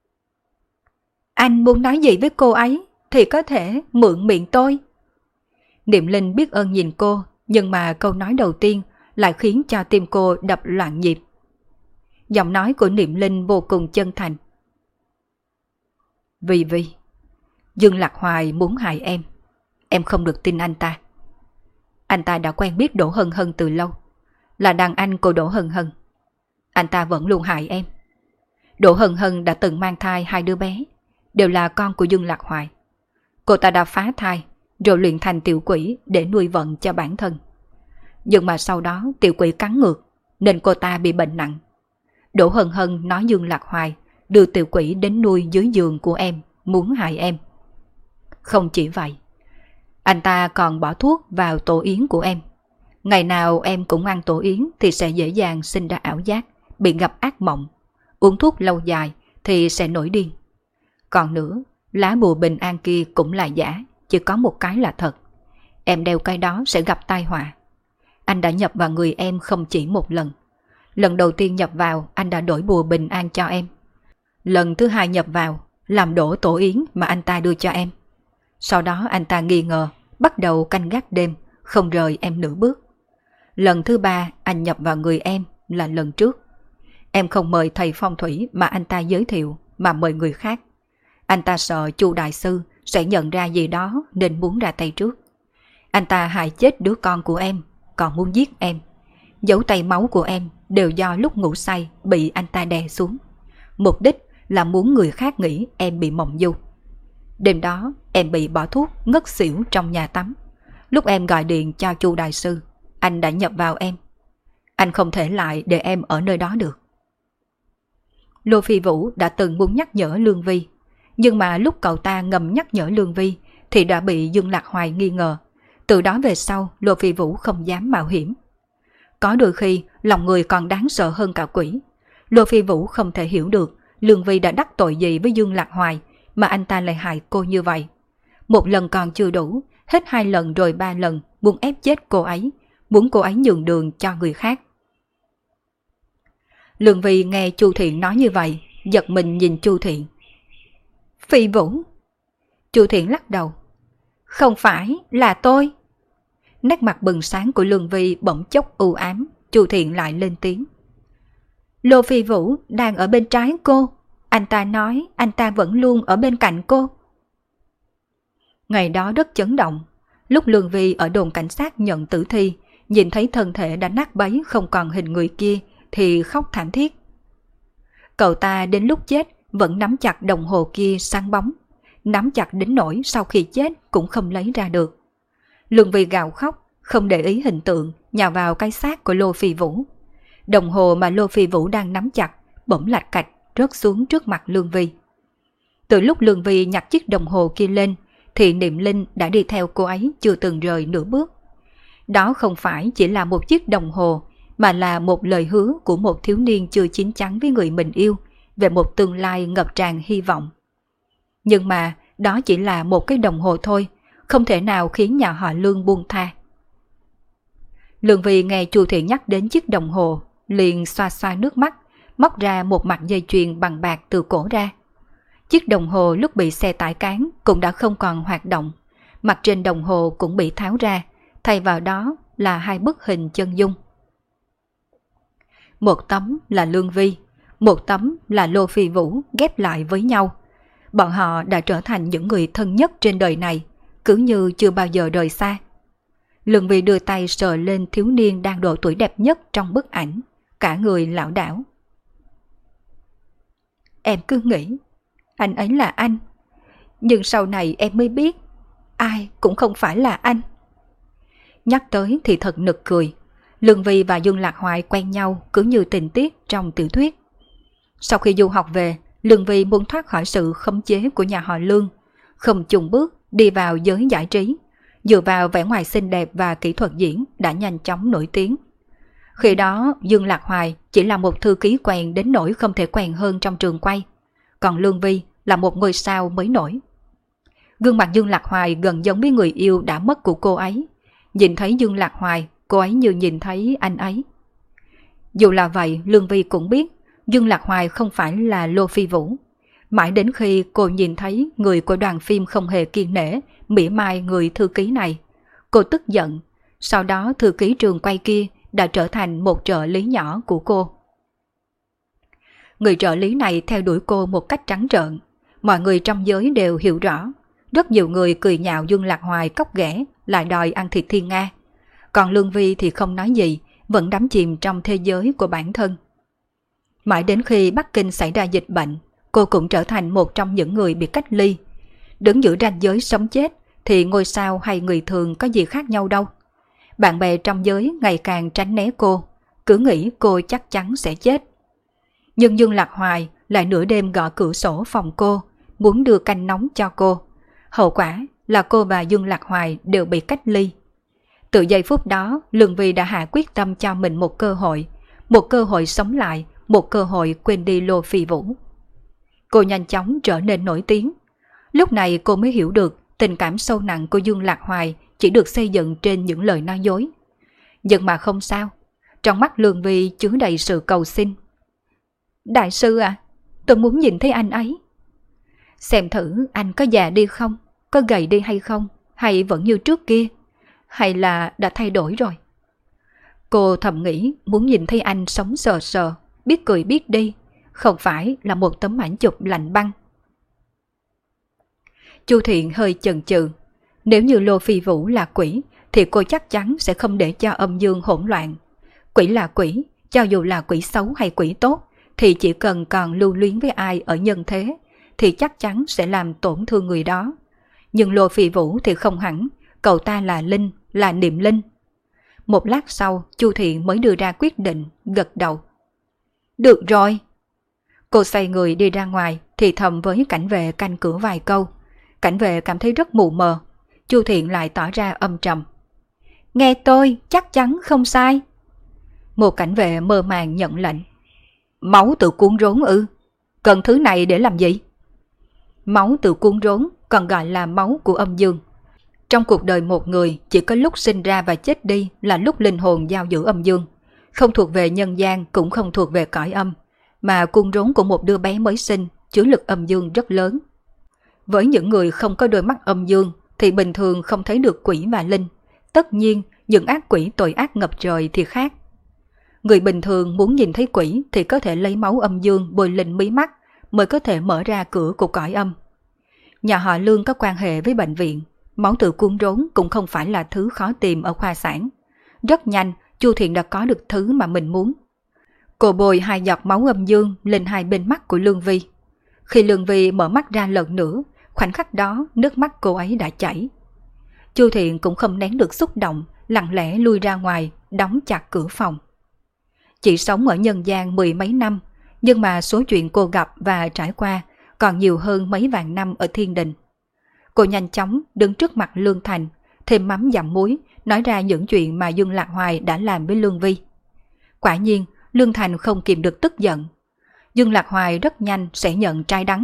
Anh muốn nói gì với cô ấy thì có thể mượn miệng tôi. Niệm linh biết ơn nhìn cô, nhưng mà câu nói đầu tiên lại khiến cho tim cô đập loạn nhịp. Giọng nói của niệm linh vô cùng chân thành. Vi, Dương Lạc Hoài muốn hại em không được tin anh ta. Anh ta đã quen biết Đỗ Hân Hân từ lâu, là đàn anh của Đỗ Hân Hân. Anh ta vẫn luôn hại em. Đỗ Hân Hân đã từng mang thai 2 đứa bé, đều là con của Dương Lạc Hoài. Cô ta đã phá thai, rồi luyện thành tiểu quỷ để nuôi vận cho bản thân. Nhưng mà sau đó tiểu quỷ cắn ngược, nên cô ta bị bệnh nặng. Đỗ Hân Hân nói Dương Lạc Hoài đưa tiểu quỷ đến nuôi dưới giường của em, muốn hại em. Không chỉ vậy, anh ta còn bỏ thuốc vào tổ yến của em. Ngày nào em cũng ăn tổ yến thì sẽ dễ dàng sinh ra ảo giác, bị gặp ác mộng. Uống thuốc lâu dài thì sẽ nổi điên. Còn nữa, lá bùa bình an kia cũng là giả, chỉ có một cái là thật. Em đeo cái đó sẽ gặp tai họa. Anh đã nhập vào người em không chỉ một lần. Lần đầu tiên nhập vào, anh đã đổi bùa bình an cho em. Lần thứ hai nhập vào, làm đổ tổ yến mà anh ta đưa cho em. Sau đó anh ta nghi ngờ, bắt đầu canh gác đêm, không rời em nửa bước. Lần thứ ba anh nhập vào người em là lần trước. Em không mời thầy phong thủy mà anh ta giới thiệu, mà mời người khác. Anh ta sợ Chu đại sư sẽ nhận ra gì đó nên muốn ra tay trước. Anh ta hại chết đứa con của em, còn muốn giết em. Dấu tay máu của em đều do lúc ngủ say bị anh ta đè xuống. Mục đích là muốn người khác nghĩ em bị mộng du. Đêm đó em bị bỏ thuốc ngất xỉu trong nhà tắm. Lúc em gọi điện cho Chu đại sư, anh đã nhập vào em. Anh không thể lại để em ở nơi đó được. Lô Phi Vũ đã từng muốn nhắc nhở Lương Vi, nhưng mà lúc cậu ta ngầm nhắc nhở Lương Vi thì đã bị Dương Lạc Hoài nghi ngờ. Từ đó về sau, Lô Phi Vũ không dám mạo hiểm. Có đôi khi lòng người còn đáng sợ hơn cả quỷ. Lô Phi Vũ không thể hiểu được Lương Vi đã đắc tội gì với Dương Lạc Hoài mà anh ta lại hại cô như vậy. Một lần còn chưa đủ, hết 2 lần rồi 3 lần muốn ép chết cô ấy, muốn cô ấy nhường đường cho người khác. Lương Vi nghe Chu Thiện nói như vậy, giật mình nhìn Chu Thiện. Phi Vũ. Chu Thiện lắc đầu. Không phải là tôi. Nét mặt bừng sáng của Lương Vi bỗng chốc u ám. Chu Thiện lại lên tiếng. Lô Phi Vũ đang ở bên trái cô. Anh ta nói anh ta vẫn luôn ở bên cạnh cô. Ngày đó rất chấn động. Lúc Lương Vi ở đồn cảnh sát nhận tử thi, nhìn thấy thân thể đã nát bấy không còn hình người kia thì khóc thảm thiết. Cậu ta đến lúc chết vẫn nắm chặt đồng hồ kia sáng bóng, nắm chặt đến nỗi sau khi chết cũng không lấy ra được. Lương Vi gào khóc, không để ý hình tượng, nhào vào cái xác của Lô Phi Vũ. Đồng hồ mà Lô Phi Vũ đang nắm chặt bỗng lạch cạch rớt xuống trước mặt Lương Vi. Từ lúc Lương Vi nhặt chiếc đồng hồ kia lên thì Niệm Linh đã đi theo cô ấy chưa từng rời nửa bước. Đó không phải chỉ là một chiếc đồng hồ, mà là một lời hứa của một thiếu niên chưa chín chắn với người mình yêu về một tương lai ngập tràn hy vọng. Nhưng mà đó chỉ là một cái đồng hồ thôi, không thể nào khiến nhà họ Lương buông tha. Lương Vi nghe Chu Thiện nhắc đến chiếc đồng hồ, liền xoa xoa nước mắt, móc ra một mặt dây chuyền bằng bạc từ cổ ra. Chiếc đồng hồ lúc bị xe tải cán cũng đã không còn hoạt động, mặt trên đồng hồ cũng bị tháo ra, thay vào đó là 2 bức hình chân dung. Một tấm là Lương Vi, một tấm là Lô Phi Vũ ghép lại với nhau. Bọn họ đã trở thành những người thân nhất trên đời này, cứ như chưa bao giờ rời xa. Lương Vi đưa tay sờ lên thiếu niên đang độ tuổi đẹp nhất trong bức ảnh, cả người lảo đảo. Em cứ nghĩ anh ấy là anh, nhưng sau này em mới biết ai cũng không phải là anh. Nhắc tới thì thật nực cười. Lương Vi và Dương Lạc Hoài quen nhau cứ như tình tiết trong tiểu thuyết. Sau khi du học về, Lương Vi muốn thoát khỏi sự khống chế của nhà họ Lương, không chùng bước đi vào giới giải trí, dựa vào vẻ ngoài xinh đẹp và kỹ thuật diễn đã nhanh chóng nổi tiếng. Khi đó Dương Lạc Hoài chỉ là một thư ký quèn đến nỗi không thể quèn hơn trong trường quay, còn Lương Vi là một ngôi sao mới nổi. Gương mặt Dương Lạc Hoài gần giống với người yêu đã mất của cô ấy. Nhìn thấy Dương Lạc Hoài, cô ấy như nhìn thấy anh ấy. Dù là vậy, Lương Vi cũng biết Dương Lạc Hoài không phải là Lô Phi Vũ. Mãi đến khi cô nhìn thấy người của đoàn phim không hề kiêng nể, mỉa mai người thư ký này, cô tức giận. Sau đó thư ký trường quay kia đã trở thành một trợ lý nhỏ của cô. Người trợ lý này theo đuổi cô một cách trắng trợn. Mọi người trong giới đều hiểu rõ. Rất nhiều người cười nhạo Dương Lạc Hoài cóc ghẻ, lại đòi ăn thịt Thiên Nga. Còn Lương Vi thì không nói gì, vẫn đắm chìm trong thế giới của bản thân. Mãi đến khi Bắc Kinh xảy ra dịch bệnh, cô cũng trở thành một trong những người bị cách ly. Đứng giữa ranh giới sống chết thì ngôi sao hay người thường có gì khác nhau đâu. Bạn bè trong giới ngày càng tránh né cô, cứ nghĩ cô chắc chắn sẽ chết. Nhưng Dương Lạc Hoài lại nửa đêm gõ cửa sổ phòng cô, muốn đưa canh nóng cho cô. Hậu quả là cô và Dương Lạc Hoài đều bị cách ly. Từ giây phút đó, Lương Vi đã hạ quyết tâm cho mình một cơ hội sống lại, một cơ hội quên đi Lô Phi Vũ. Cô nhanh chóng trở nên nổi tiếng. Lúc này cô mới hiểu được tình cảm sâu nặng của Dương Lạc Hoài chỉ được xây dựng trên những lời nói dối. Nhưng mà không sao, trong mắt Lương Vi chứa đầy sự cầu xin. Đại sư à, tôi muốn nhìn thấy anh ấy. Xem thử anh có già đi không, có gầy đi hay không, hay vẫn như trước kia, hay là đã thay đổi rồi. Cô thầm nghĩ muốn nhìn thấy anh sống sờ sờ, biết cười biết đi, không phải là một tấm ảnh chụp lạnh băng. Chu Thiện hơi chần chừ. Nếu như Lô Phi Vũ là quỷ thì cô chắc chắn sẽ không để cho âm dương hỗn loạn. Quỷ là quỷ, cho dù là quỷ xấu hay quỷ tốt thì chỉ cần còn lưu luyến với ai ở nhân thế thì chắc chắn sẽ làm tổn thương người đó. Nhưng Lô Phi Vũ thì không hẳn, cậu ta là linh, là niệm linh. Một lát sau, Chu Thiện mới đưa ra quyết định, gật đầu. Được rồi. Cô xoay người đi ra ngoài, thì thầm với cảnh vệ canh cửa vài câu. Cảnh vệ cảm thấy rất mù mờ. Chu Thiện lại tỏ ra âm trầm. Nghe tôi, chắc chắn không sai. Một cảnh vệ mơ màng nhận lệnh. Máu tự cuốn rốn ư? Cần thứ này để làm gì? Máu tự cuốn rốn còn gọi là máu của âm dương. Trong cuộc đời một người chỉ có lúc sinh ra và chết đi là lúc linh hồn giao giữ âm dương. Không thuộc về nhân gian cũng không thuộc về cõi âm. Mà cuốn rốn của một đứa bé mới sinh chứa lực âm dương rất lớn. Với những người không có đôi mắt âm dương thì bình thường không thấy được quỷ và linh. Tất nhiên những ác quỷ tội ác ngập trời thì khác. Người bình thường muốn nhìn thấy quỷ thì có thể lấy máu âm dương bôi lên mí mắt mới có thể mở ra cửa của cõi âm. Nhà họ Lương có quan hệ với bệnh viện. Máu tự cuốn rốn cũng không phải là thứ khó tìm ở khoa sản. Rất nhanh, Chu Thiện đã có được thứ mà mình muốn. Cô bôi 2 giọt máu âm dương lên 2 bên mắt của Lương Vi. Khi Lương Vi mở mắt ra lần nữa, khoảnh khắc đó nước mắt cô ấy đã chảy. Chu Thiện cũng không nén được xúc động, lặng lẽ lui ra ngoài, đóng chặt cửa phòng. Chị sống ở nhân gian 10 mấy năm, nhưng mà số chuyện cô gặp và trải qua còn nhiều hơn mấy vạn năm ở thiên đình. Cô nhanh chóng đứng trước mặt Lương Thành, thêm mắm dặm muối, nói ra những chuyện mà Dương Lạc Hoài đã làm với Lương Vi. Quả nhiên, Lương Thành không kìm được tức giận. Dương Lạc Hoài rất nhanh sẽ nhận trái đắng.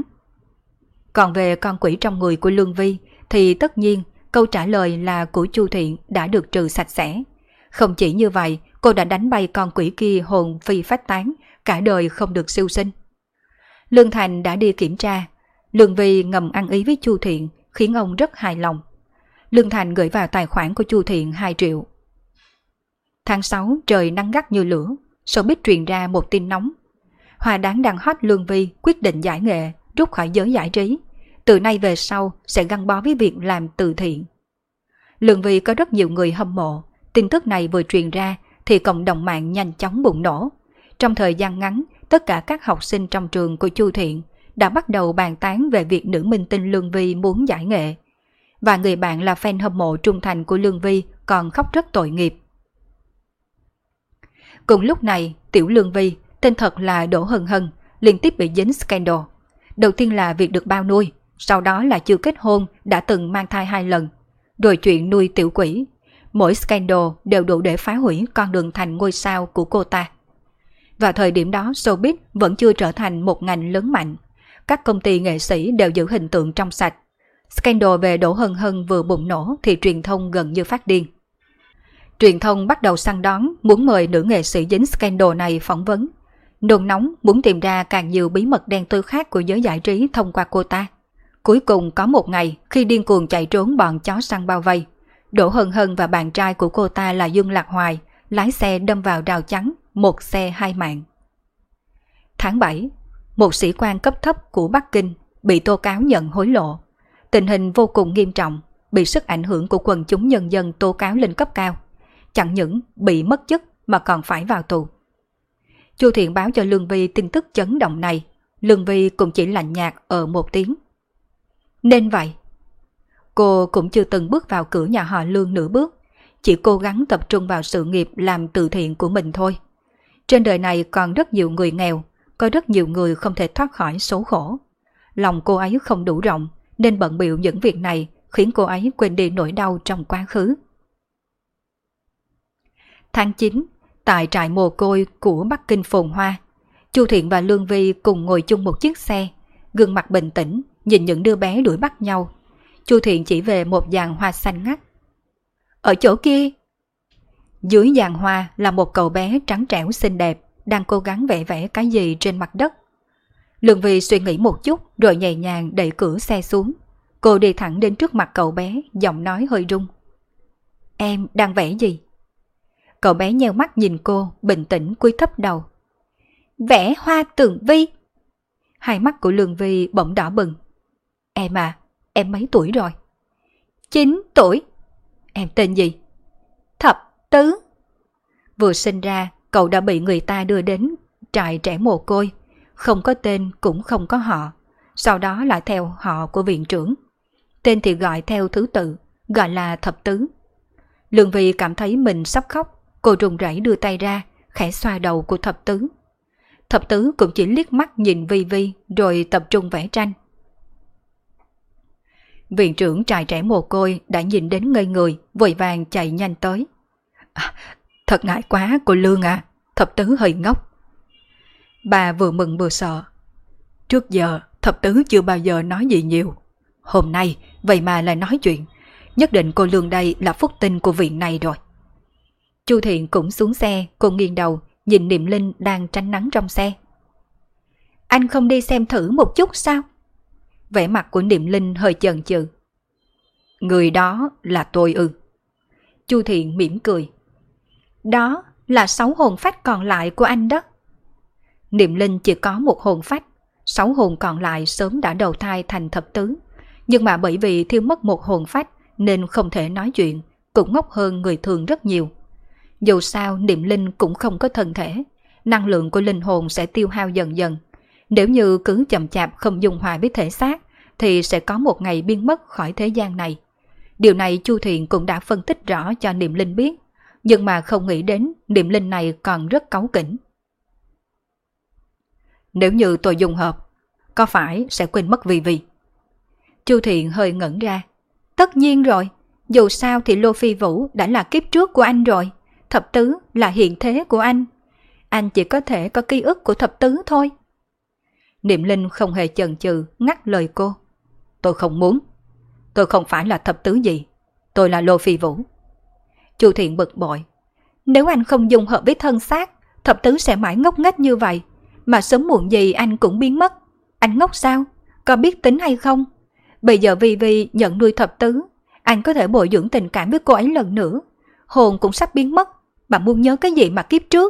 Còn về con quỷ trong người của Lương Vi thì tất nhiên câu trả lời là của Chu Thiện đã được trừ sạch sẽ. Không chỉ như vậy, cô đã đánh bay con quỷ kia hồn phi phách tán, cả đời không được siêu sinh. Lương Thành đã đi kiểm tra. Lương Vi ngầm ăn ý với Chu Thiện khiến ông rất hài lòng. Lương Thành gửi vào tài khoản của Chu Thiện 2 triệu. Tháng 6 trời nắng gắt như lửa, showbiz truyền ra một tin nóng. Hoa Đáng đang hot Lương Vi quyết định giải nghệ, rút khỏi giới giải trí. Từ nay về sau sẽ gắn bó với việc làm từ thiện. Lương Vi có rất nhiều người hâm mộ. Tin tức này vừa truyền ra thì cộng đồng mạng nhanh chóng bùng nổ. Trong thời gian ngắn, tất cả các học sinh trong trường của Chu Thiện đã bắt đầu bàn tán về việc nữ minh tinh Lương Vi muốn giải nghệ. Và người bạn là fan hâm mộ trung thành của Lương Vi còn khóc rất tội nghiệp. Cùng lúc này, tiểu Lương Vi, tên thật là Đỗ Hân Hân, liên tiếp bị dính scandal. Đầu tiên là việc được bao nuôi, sau đó là chưa kết hôn đã từng mang thai 2 lần, rồi chuyện nuôi tiểu quỷ. Mỗi scandal đều đủ để phá hủy con đường thành ngôi sao của cô ta. Vào thời điểm đó, showbiz vẫn chưa trở thành một ngành lớn mạnh. Các công ty nghệ sĩ đều giữ hình tượng trong sạch. Scandal về Đỗ Hân Hân vừa bùng nổ thì truyền thông gần như phát điên. Truyền thông bắt đầu săn đón muốn mời nữ nghệ sĩ dính scandal này phỏng vấn. Nôn nóng muốn tìm ra càng nhiều bí mật đen tối khác của giới giải trí thông qua cô ta. Cuối cùng có một ngày khi điên cuồng chạy trốn bọn chó săn bao vây, Đỗ Hân Hân và bạn trai của cô ta là Dương Lạc Hoài lái xe đâm vào rào chắn, một xe 2 mạng. Tháng 7, một sĩ quan cấp thấp của Bắc Kinh bị tố cáo nhận hối lộ. Tình hình vô cùng nghiêm trọng, bị sức ảnh hưởng của quần chúng nhân dân tố cáo lên cấp cao. Chẳng những bị mất chức mà còn phải vào tù. Chu Thiện báo cho Lương Vi tin tức chấn động này. Lương Vi cũng chỉ lạnh nhạt một tiếng. Nên vậy. Cô cũng chưa từng bước vào cửa nhà họ Lương nửa bước, chỉ cố gắng tập trung vào sự nghiệp làm từ thiện của mình thôi. Trên đời này còn rất nhiều người nghèo, có rất nhiều người không thể thoát khỏi số khổ. Lòng cô ấy không đủ rộng nên bận bịu những việc này khiến cô ấy quên đi nỗi đau trong quá khứ. Tháng 9, tại trại mồ côi của Bắc Kinh phồn hoa, Chu Thiện và Lương Vi cùng ngồi chung một chiếc xe, gương mặt bình tĩnh, nhìn những đứa bé đuổi bắt nhau. Chu Thiện chỉ về một giàn hoa xanh ngắt. Ở chỗ kia. Dưới giàn hoa là một cậu bé trắng trẻo xinh đẹp, đang cố gắng vẽ vẽ cái gì trên mặt đất. Lương Vi suy nghĩ một chút rồi nhẹ nhàng đẩy cửa xe xuống. Cô đi thẳng đến trước mặt cậu bé, giọng nói hơi run. Em đang vẽ gì? Cậu bé nheo mắt nhìn cô, bình tĩnh cúi thấp đầu. Vẽ hoa tường vi. Hai mắt của Lương Vi bỗng đỏ bừng. Em à, em mấy tuổi rồi? 9 tuổi. Em tên gì? Thập Tứ. Vừa sinh ra, cậu đã bị người ta đưa đến trại trẻ mồ côi, không có tên cũng không có họ, sau đó lại theo họ của viện trưởng. Tên thì gọi theo thứ tự, gọi là Thập Tứ. Lương Vi cảm thấy mình sắp khóc, cô run rẩy đưa tay ra, khẽ xoa đầu của Thập Tứ. Thập Tứ cũng chỉ liếc mắt nhìn Vi Vi rồi tập trung vẽ tranh. Viện trưởng trại trẻ mồ côi đã nhìn đến ngây người, vội vàng chạy nhanh tới. Thật ngại quá cô Lương à, Thập Tứ hơi ngốc. Bà vừa mừng vừa sợ. Trước giờ Thập Tứ chưa bao giờ nói gì nhiều. Hôm nay vậy mà lại nói chuyện. Nhất định cô Lương đây là phúc tinh của viện này rồi. Chu Thiện cũng xuống xe, cô nghiêng đầu nhìn Niệm Linh đang tránh nắng trong xe. Anh không đi xem thử một chút sao? Vẻ mặt của Niệm Linh hơi chần chừ. Người đó là tôi ư? Chu Thiện mỉm cười. Đó là 6 hồn phách còn lại của anh đó. Niệm Linh chỉ có một hồn phách, 6 hồn còn lại sớm đã đầu thai thành Thập Tứ. Nhưng mà bởi vì thiếu mất một hồn phách nên không thể nói chuyện, cũng ngốc hơn người thường rất nhiều. Dù sao Niệm Linh cũng không có thân thể, năng lượng của linh hồn sẽ tiêu hao dần dần. Nếu như cứ chậm chạp không dung hòa với thể xác thì sẽ có một ngày biến mất khỏi thế gian này. Điều này Chu Thiện cũng đã phân tích rõ cho Niệm Linh biết, nhưng mà không nghĩ đến Niệm Linh này còn rất cáu kỉnh. Nếu như tôi dùng hợp, có phải sẽ quên mất Vi Vi? Chu Thiện hơi ngẩn ra. Tất nhiên rồi, dù sao thì Lô Phi Vũ đã là kiếp trước của anh rồi, Thập Tứ là hiện thế của anh. Anh chỉ có thể có ký ức của Thập Tứ thôi. Niệm Linh không hề chần chừ ngắt lời cô. Tôi không muốn. Tôi không phải là Thập Tứ gì. Tôi là Lô Phi Vũ. Chu Thiện bực bội. Nếu anh không dung hợp với thân xác, Thập Tứ sẽ mãi ngốc nghếch như vậy, mà sớm muộn gì anh cũng biến mất. Anh ngốc sao? Có biết tính hay không? Bây giờ Vi Vi nhận nuôi Thập Tứ, anh có thể bồi dưỡng tình cảm với cô ấy lần nữa. Hồn cũng sắp biến mất, bạn muốn nhớ cái gì mà kiếp trước?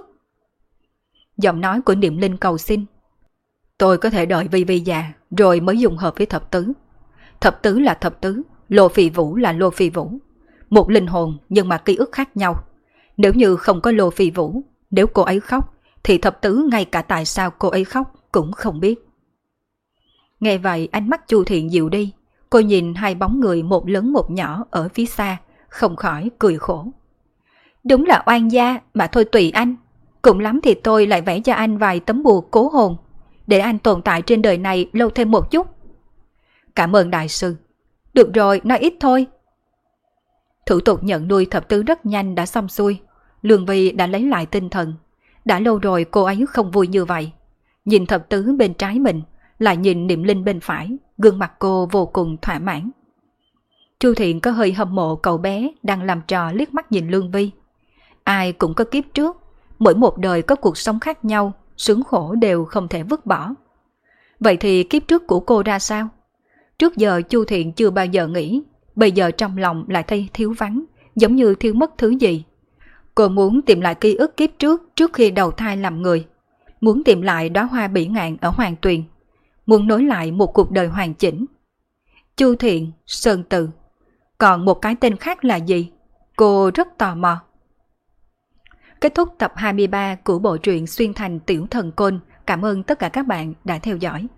Giọng nói của Niệm Linh cầu xin. Tôi có thể đợi Vi Vi già rồi mới dùng hợp với Thập Tứ. Thập Tứ là Thập Tứ, Lô Phi Vũ là Lô Phi Vũ. Một linh hồn nhưng mà ký ức khác nhau. Nếu như không có Lô Phi Vũ, nếu cô ấy khóc, thì Thập Tứ ngay cả tại sao cô ấy khóc cũng không biết. Nghe vậy ánh mắt Chu Thiện dịu đi. Cô nhìn hai bóng người một lớn một nhỏ ở phía xa, không khỏi cười khổ. Đúng là oan gia, mà thôi tùy anh. Cũng lắm thì tôi lại vẽ cho anh vài tấm bùa cố hồn, để anh tồn tại trên đời này lâu thêm một chút. Cảm ơn đại sư. Được rồi, nói ít thôi. Thủ tục nhận nuôi Thập Tứ rất nhanh đã xong xuôi. Lương Vi đã lấy lại tinh thần. Đã lâu rồi cô ấy không vui như vậy. Nhìn Thập Tứ bên trái mình, lại nhìn Niệm Linh bên phải, gương mặt cô vô cùng thỏa mãn. Chu Thiện có hơi hâm mộ cậu bé đang làm trò liếc mắt nhìn Lương Vi. Ai cũng có kiếp trước, mỗi một đời có cuộc sống khác nhau, sướng khổ đều không thể vứt bỏ. Vậy thì kiếp trước của cô ra sao? Trước giờ Chu Thiện chưa bao giờ nghĩ, bây giờ trong lòng lại thấy thiếu vắng, giống như thiếu mất thứ gì. Cô muốn tìm lại ký ức kiếp trước khi đầu thai làm người. Muốn tìm lại đóa hoa bỉ ngạn ở Hoàng Tuyền. Muốn nối lại một cuộc đời hoàn chỉnh. Chu Thiện, Sơn Từ. Còn một cái tên khác là gì? Cô rất tò mò. Kết thúc tập 23 của bộ truyện Xuyên Thành Tiểu Thần Côn. Cảm ơn tất cả các bạn đã theo dõi.